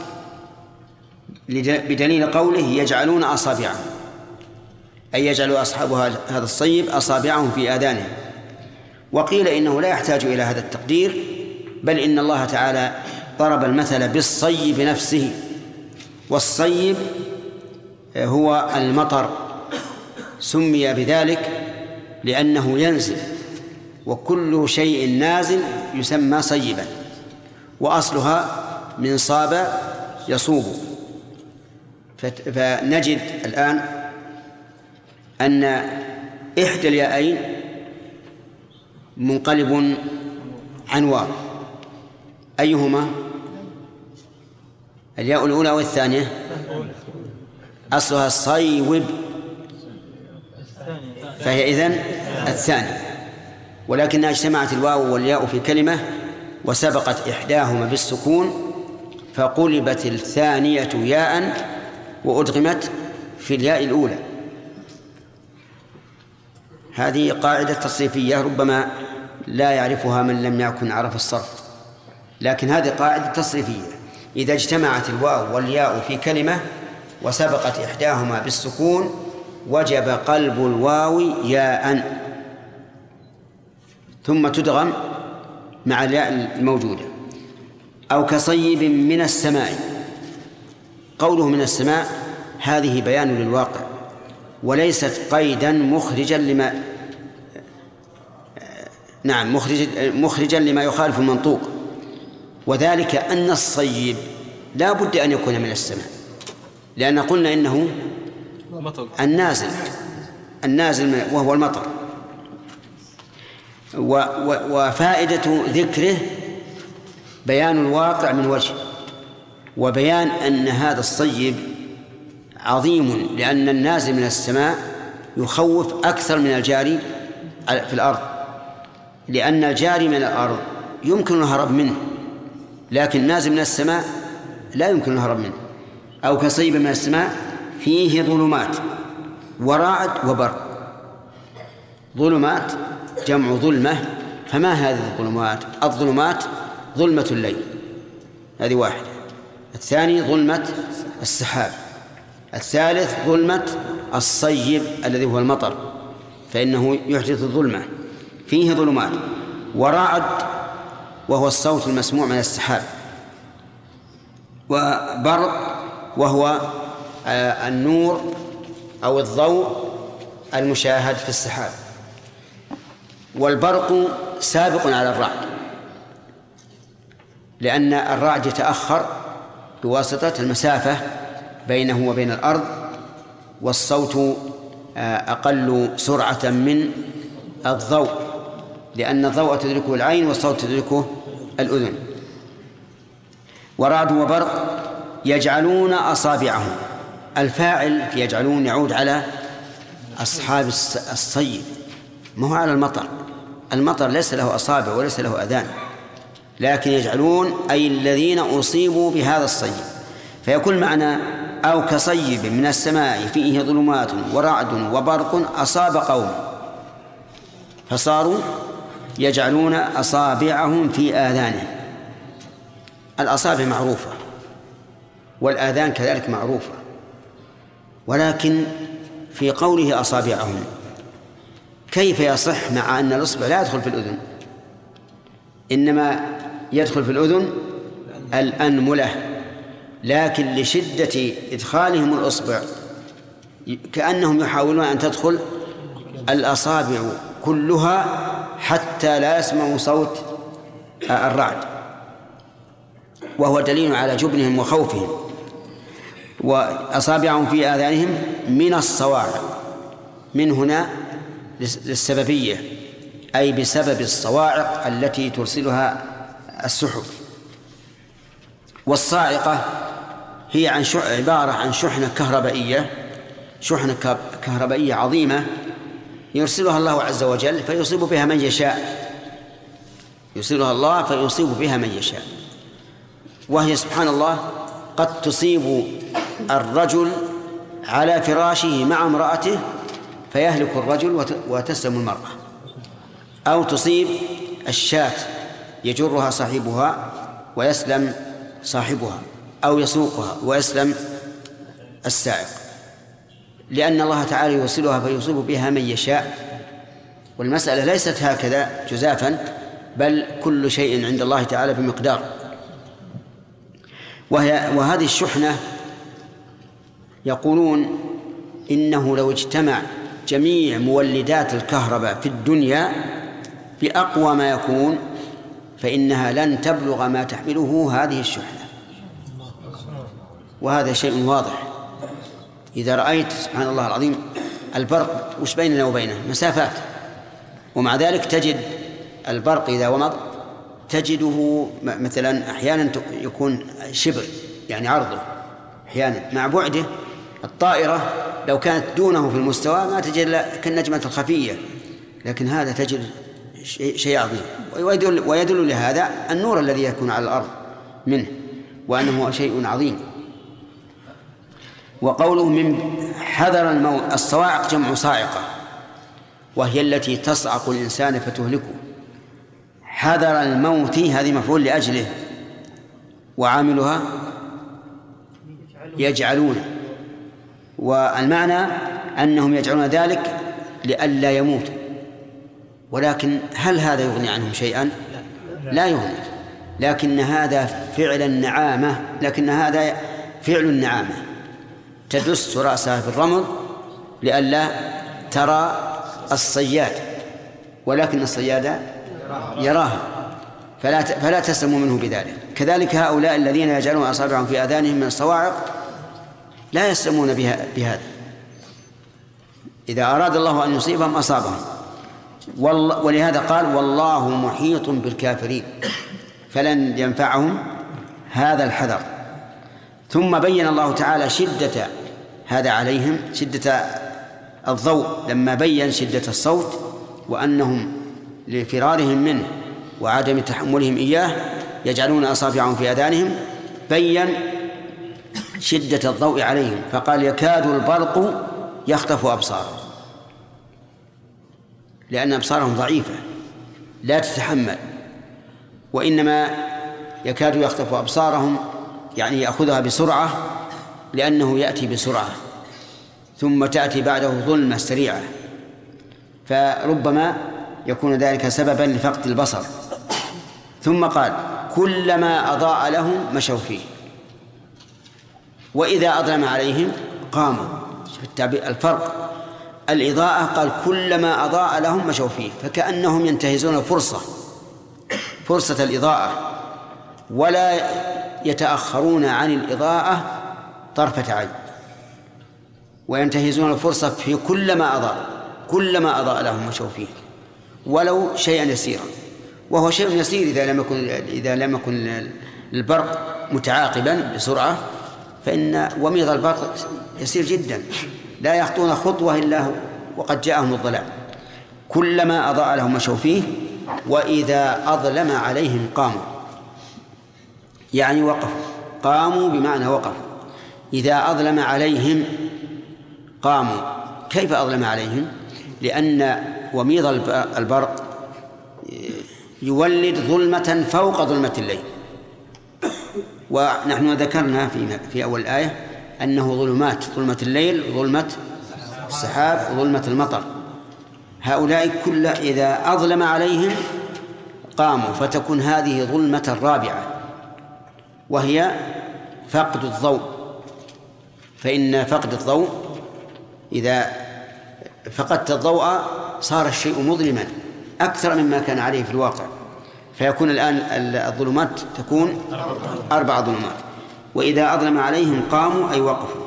بدليل قوله يجعلون أصابعهم، أي يجعل أصحاب هذا الصيب أصابعهم في آذانهم. وقيل إنه لا يحتاج إلى هذا التقدير، بل إن الله تعالى ضرب المثل بالصيب نفسه. والصيب هو المطر، سمي بذلك لأنه ينزل، وكل شيء نازل يسمى صيبا، وأصلها من صاب يصوب. فنجد الآن أن إحدى الياءين منقلب عن واو، أيهما؟ الياء الأولى والثانية؟ أصلها صيوب، فهي إذن الثانية، ولكنها اجتمعت الواو والياء في كلمة وسبقت إحداهما بالسكون فقلبت الثانية ياء وأدغمت في الياء الأولى. هذه قاعدة تصريفية ربما لا يعرفها من لم يكن عرف الصرف، لكن هذه قاعدة تصريفية: إذا اجتمعت الواو والياء في كلمة وسبقت إحداهما بالسكون وجب قلب الواو ياء ثم تدغم مع الياء الموجودة. أو كصيب من السماء، قوله من السماء هذه بيان للواقع وليست قيدا مخرجا لما يخالف المنطوق، وذلك أن الصيب لا بد أن يكون من السماء، لأن قلنا إنه النازل وهو المطر. وفائدة ذكره بيان الواقع من وجه، وبيان أن هذا الصيب عظيم، لأن النازل من السماء يخوف أكثر من الجاري في الأرض، لأن الجاري من الأرض يمكن الهرب منه، لكن نازل من السماء لا يمكن الهرب منه. أو كصيب من السماء فيه ظلمات ورعد وبرق. ظلمات جمع ظلمة، فما هذه الظلمات؟ الظلمات ظلمة الليل، هذه واحدة. الثاني ظلمة السحاب. الثالث ظلمة الصيب الذي هو المطر، فإنه يحدث الظلمة. فيه ظلمات ورعد وهو الصوت المسموع من السحاب، وبرق وهو النور أو الضوء المشاهد في السحاب. والبرق سابق على الرعد، لأن الرعد يتأخر بواسطة المسافة بينه وبين الأرض، والصوت أقل سرعة من الضوء، لأن الضوء تدركه العين والصوت تدركه الأذن. ورعد وبرق يجعلون أصابعهم، الفاعل في يجعلون يعود على أصحاب الصيد، ما هو على المطر. المطر ليس له أصابع وليس له أذان، لكن يجعلون أي الذين أصيبوا بهذا الصيد. فيكون معنى أو كصيب من السماء فيه ظلمات ورعد وبرق أصاب قوم، فصاروا يجعلون أصابعهم في آذانهم. الأصابع معروفة والآذان كذلك معروفة، ولكن في قوله أصابعهم كيف يصح مع أن الإصبع لا يدخل في الأذن؟ إنما يدخل في الأذن الأنملة، لكن لشدة إدخالهم الإصبع كأنهم يحاولون أن تدخل الأصابع كلها حتى لا يسمعوا صوت الرعد، وهو دليل على جبنهم وخوفهم. وأصابعهم في آذانهم من الصواعق، من هنا للسببية، أي بسبب الصواعق التي ترسلها السحب. والصاعقة هي عبارة عن شحنة كهربائية عظيمة يرسلها الله عز وجل فيصيب بها من يشاء، يرسلها الله فيصيب بها من يشاء. وهي سبحان الله قد تصيب الرجل على فراشه مع امرأته فيهلك الرجل وتسلم المرأة، أو تصيب الشاة يجرها صاحبها ويسلم صاحبها، أو يسوقها ويسلم السائق، لأن الله تعالى يوصلها فيصيب بها من يشاء. والمسألة ليست هكذا جزافا، بل كل شيء عند الله تعالى بمقدار. وهذه الشحنة يقولون إنه لو اجتمع جميع مولدات الكهرباء في الدنيا بأقوى ما يكون فإنها لن تبلغ ما تحمله هذه الشحنة، وهذا شيء واضح. إذا رأيت سبحان الله العظيم البرق وش بيننا وبينه مسافات، ومع ذلك تجد البرق إذا ومض تجده مثلا أحيانا يكون شبر يعني عرضه، أحيانا مع بعده. الطائرة لو كانت دونه في المستوى ما تجد كالنجمة الخفية، لكن هذا تجد شيء عظيم. ويدل لهذا النور الذي يكون على الأرض منه، وأنه شيء عظيم. وقوله من حذر الموت، الصواعق جمع صاعقة، وهي التي تصعق الإنسان فتهلكه. حذر الموت هذه مفعول لأجله، وعاملها يجعلون، والمعنى أنهم يجعلون ذلك لئلا يموتوا. ولكن هل هذا يغني عنهم شيئا؟ لا يغني، لكن هذا فعل النعامة، تدس رأسها في الرمل لئلا ترى الصياد، ولكن الصياد يراها فلا تسلموا منه بذلك. كذلك هؤلاء الذين يجعلون أصابعهم في آذانهم من الصواعق لا يسلمون بهذا، إذا أراد الله أن يصيبهم أصابهم. ولهذا قال والله محيط بالكافرين، فلن ينفعهم هذا الحذر. ثم بين الله تعالى شدة هذا عليهم، شدة الضوء لما بين شدة الصوت وأنهم لفرارهم منه وعدم تحملهم إياه يجعلون أصابعهم في آذانهم، بين شدة الضوء عليهم فقال يكاد البرق يخطف أبصارهم، لأن أبصارهم ضعيفة لا تتحمل، وإنما يكاد يخطف أبصارهم يعني يأخذها بسرعة، لأنه يأتي بسرعة ثم تأتي بعده ظلمة سريعة، فربما يكون ذلك سببا لفقد البصر. ثم قال كلما أضاء لهم مشوا فيه، وإذا أظلم عليهم قاموا. الفرق الإضاءة قال كلما أضاء لهم مشوا فيه، فكأنهم ينتهزون فرصة الإضاءة ولا يتأخرون عن الإضاءة طرفة عين، وينتهزون الفرصة في كلما أضاء لهم مشوا فيه ولو شيئا يسيرا، وهو شيء يسير إذا لم يكن البرق متعاقبا بسرعة، فإن وميض البرق يسير جدا، لا يخطون خطوة إلا وقد جاءهم الظلام. كلما أضاء لهم مشوا فيه وإذا أظلم عليهم قاموا، يعني وقفوا. قاموا بمعنى وقفوا. إذا أظلم عليهم قاموا. كيف أظلم عليهم؟ لأن وميض البرق يولد ظلمة فوق ظلمة الليل، ونحن ذكرنا في أول الآية أنه ظلمات: ظلمة الليل، ظلمة السحاب، وظلمة المطر. هؤلاء إذا أظلم عليهم قاموا، فتكون هذه ظلمة رابعة وهي فقد الضوء. فإن فقد الضوء إذا فقدت الضوء صار الشيء مظلما أكثر مما كان عليه في الواقع، فيكون الآن الظلمات تكون 4 ظلمات. وإذا أظلم عليهم قاموا أي وقفوا.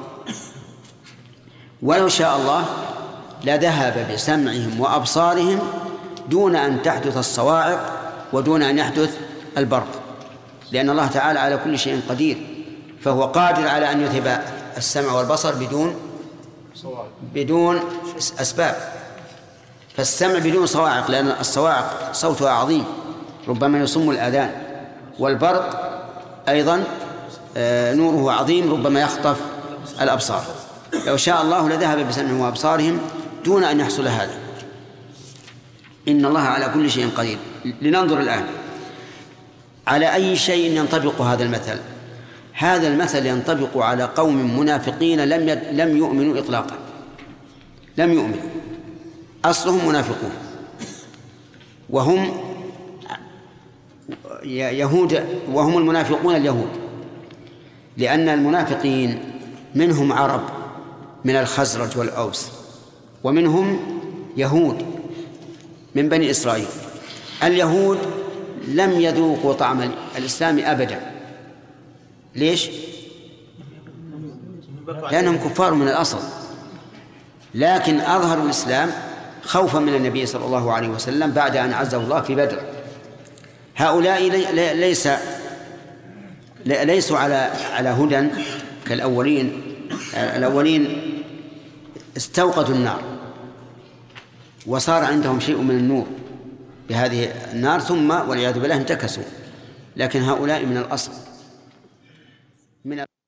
ولو شاء الله لذهب بسمعهم وأبصارهم دون أن تحدث الصواعق ودون أن يحدث البرق، لأن الله تعالى على كل شيء قدير، فهو قادر على أن يذهب السمع والبصر بدون أسباب. فالسمع بدون صواعق، لأن الصواعق صوتها عظيم ربما يصم الآذان، والبرق أيضا نوره عظيم ربما يخطف الأبصار. لو شاء الله لذهب بسمعهم وأبصارهم دون أن يحصل هذا. إن الله على كل شيء قدير. لننظر الآن على أي شيء ينطبق هذا المثل. هذا المثل ينطبق على قوم منافقين لم يؤمنوا إطلاقا، لم يؤمنوا، أصلهم منافقون، وهم يهود، وهم المنافقون اليهود، لأن المنافقين منهم عرب من الخزرج والأوس، ومنهم يهود من بني إسرائيل. اليهود لم يذوقوا طعم الإسلام أبدا. ليش؟ لأنهم كفار من الأصل، لكن أظهروا الإسلام خوفا من النبي صلى الله عليه وسلم بعد أن عزه الله في بدر. هؤلاء ليسوا على هدى كالأولين. الأولين استوقدوا النار وصار عندهم شيء من النور بهذه النار، ثم والعياذ بالله انتكسوا. لكن هؤلاء من الأصل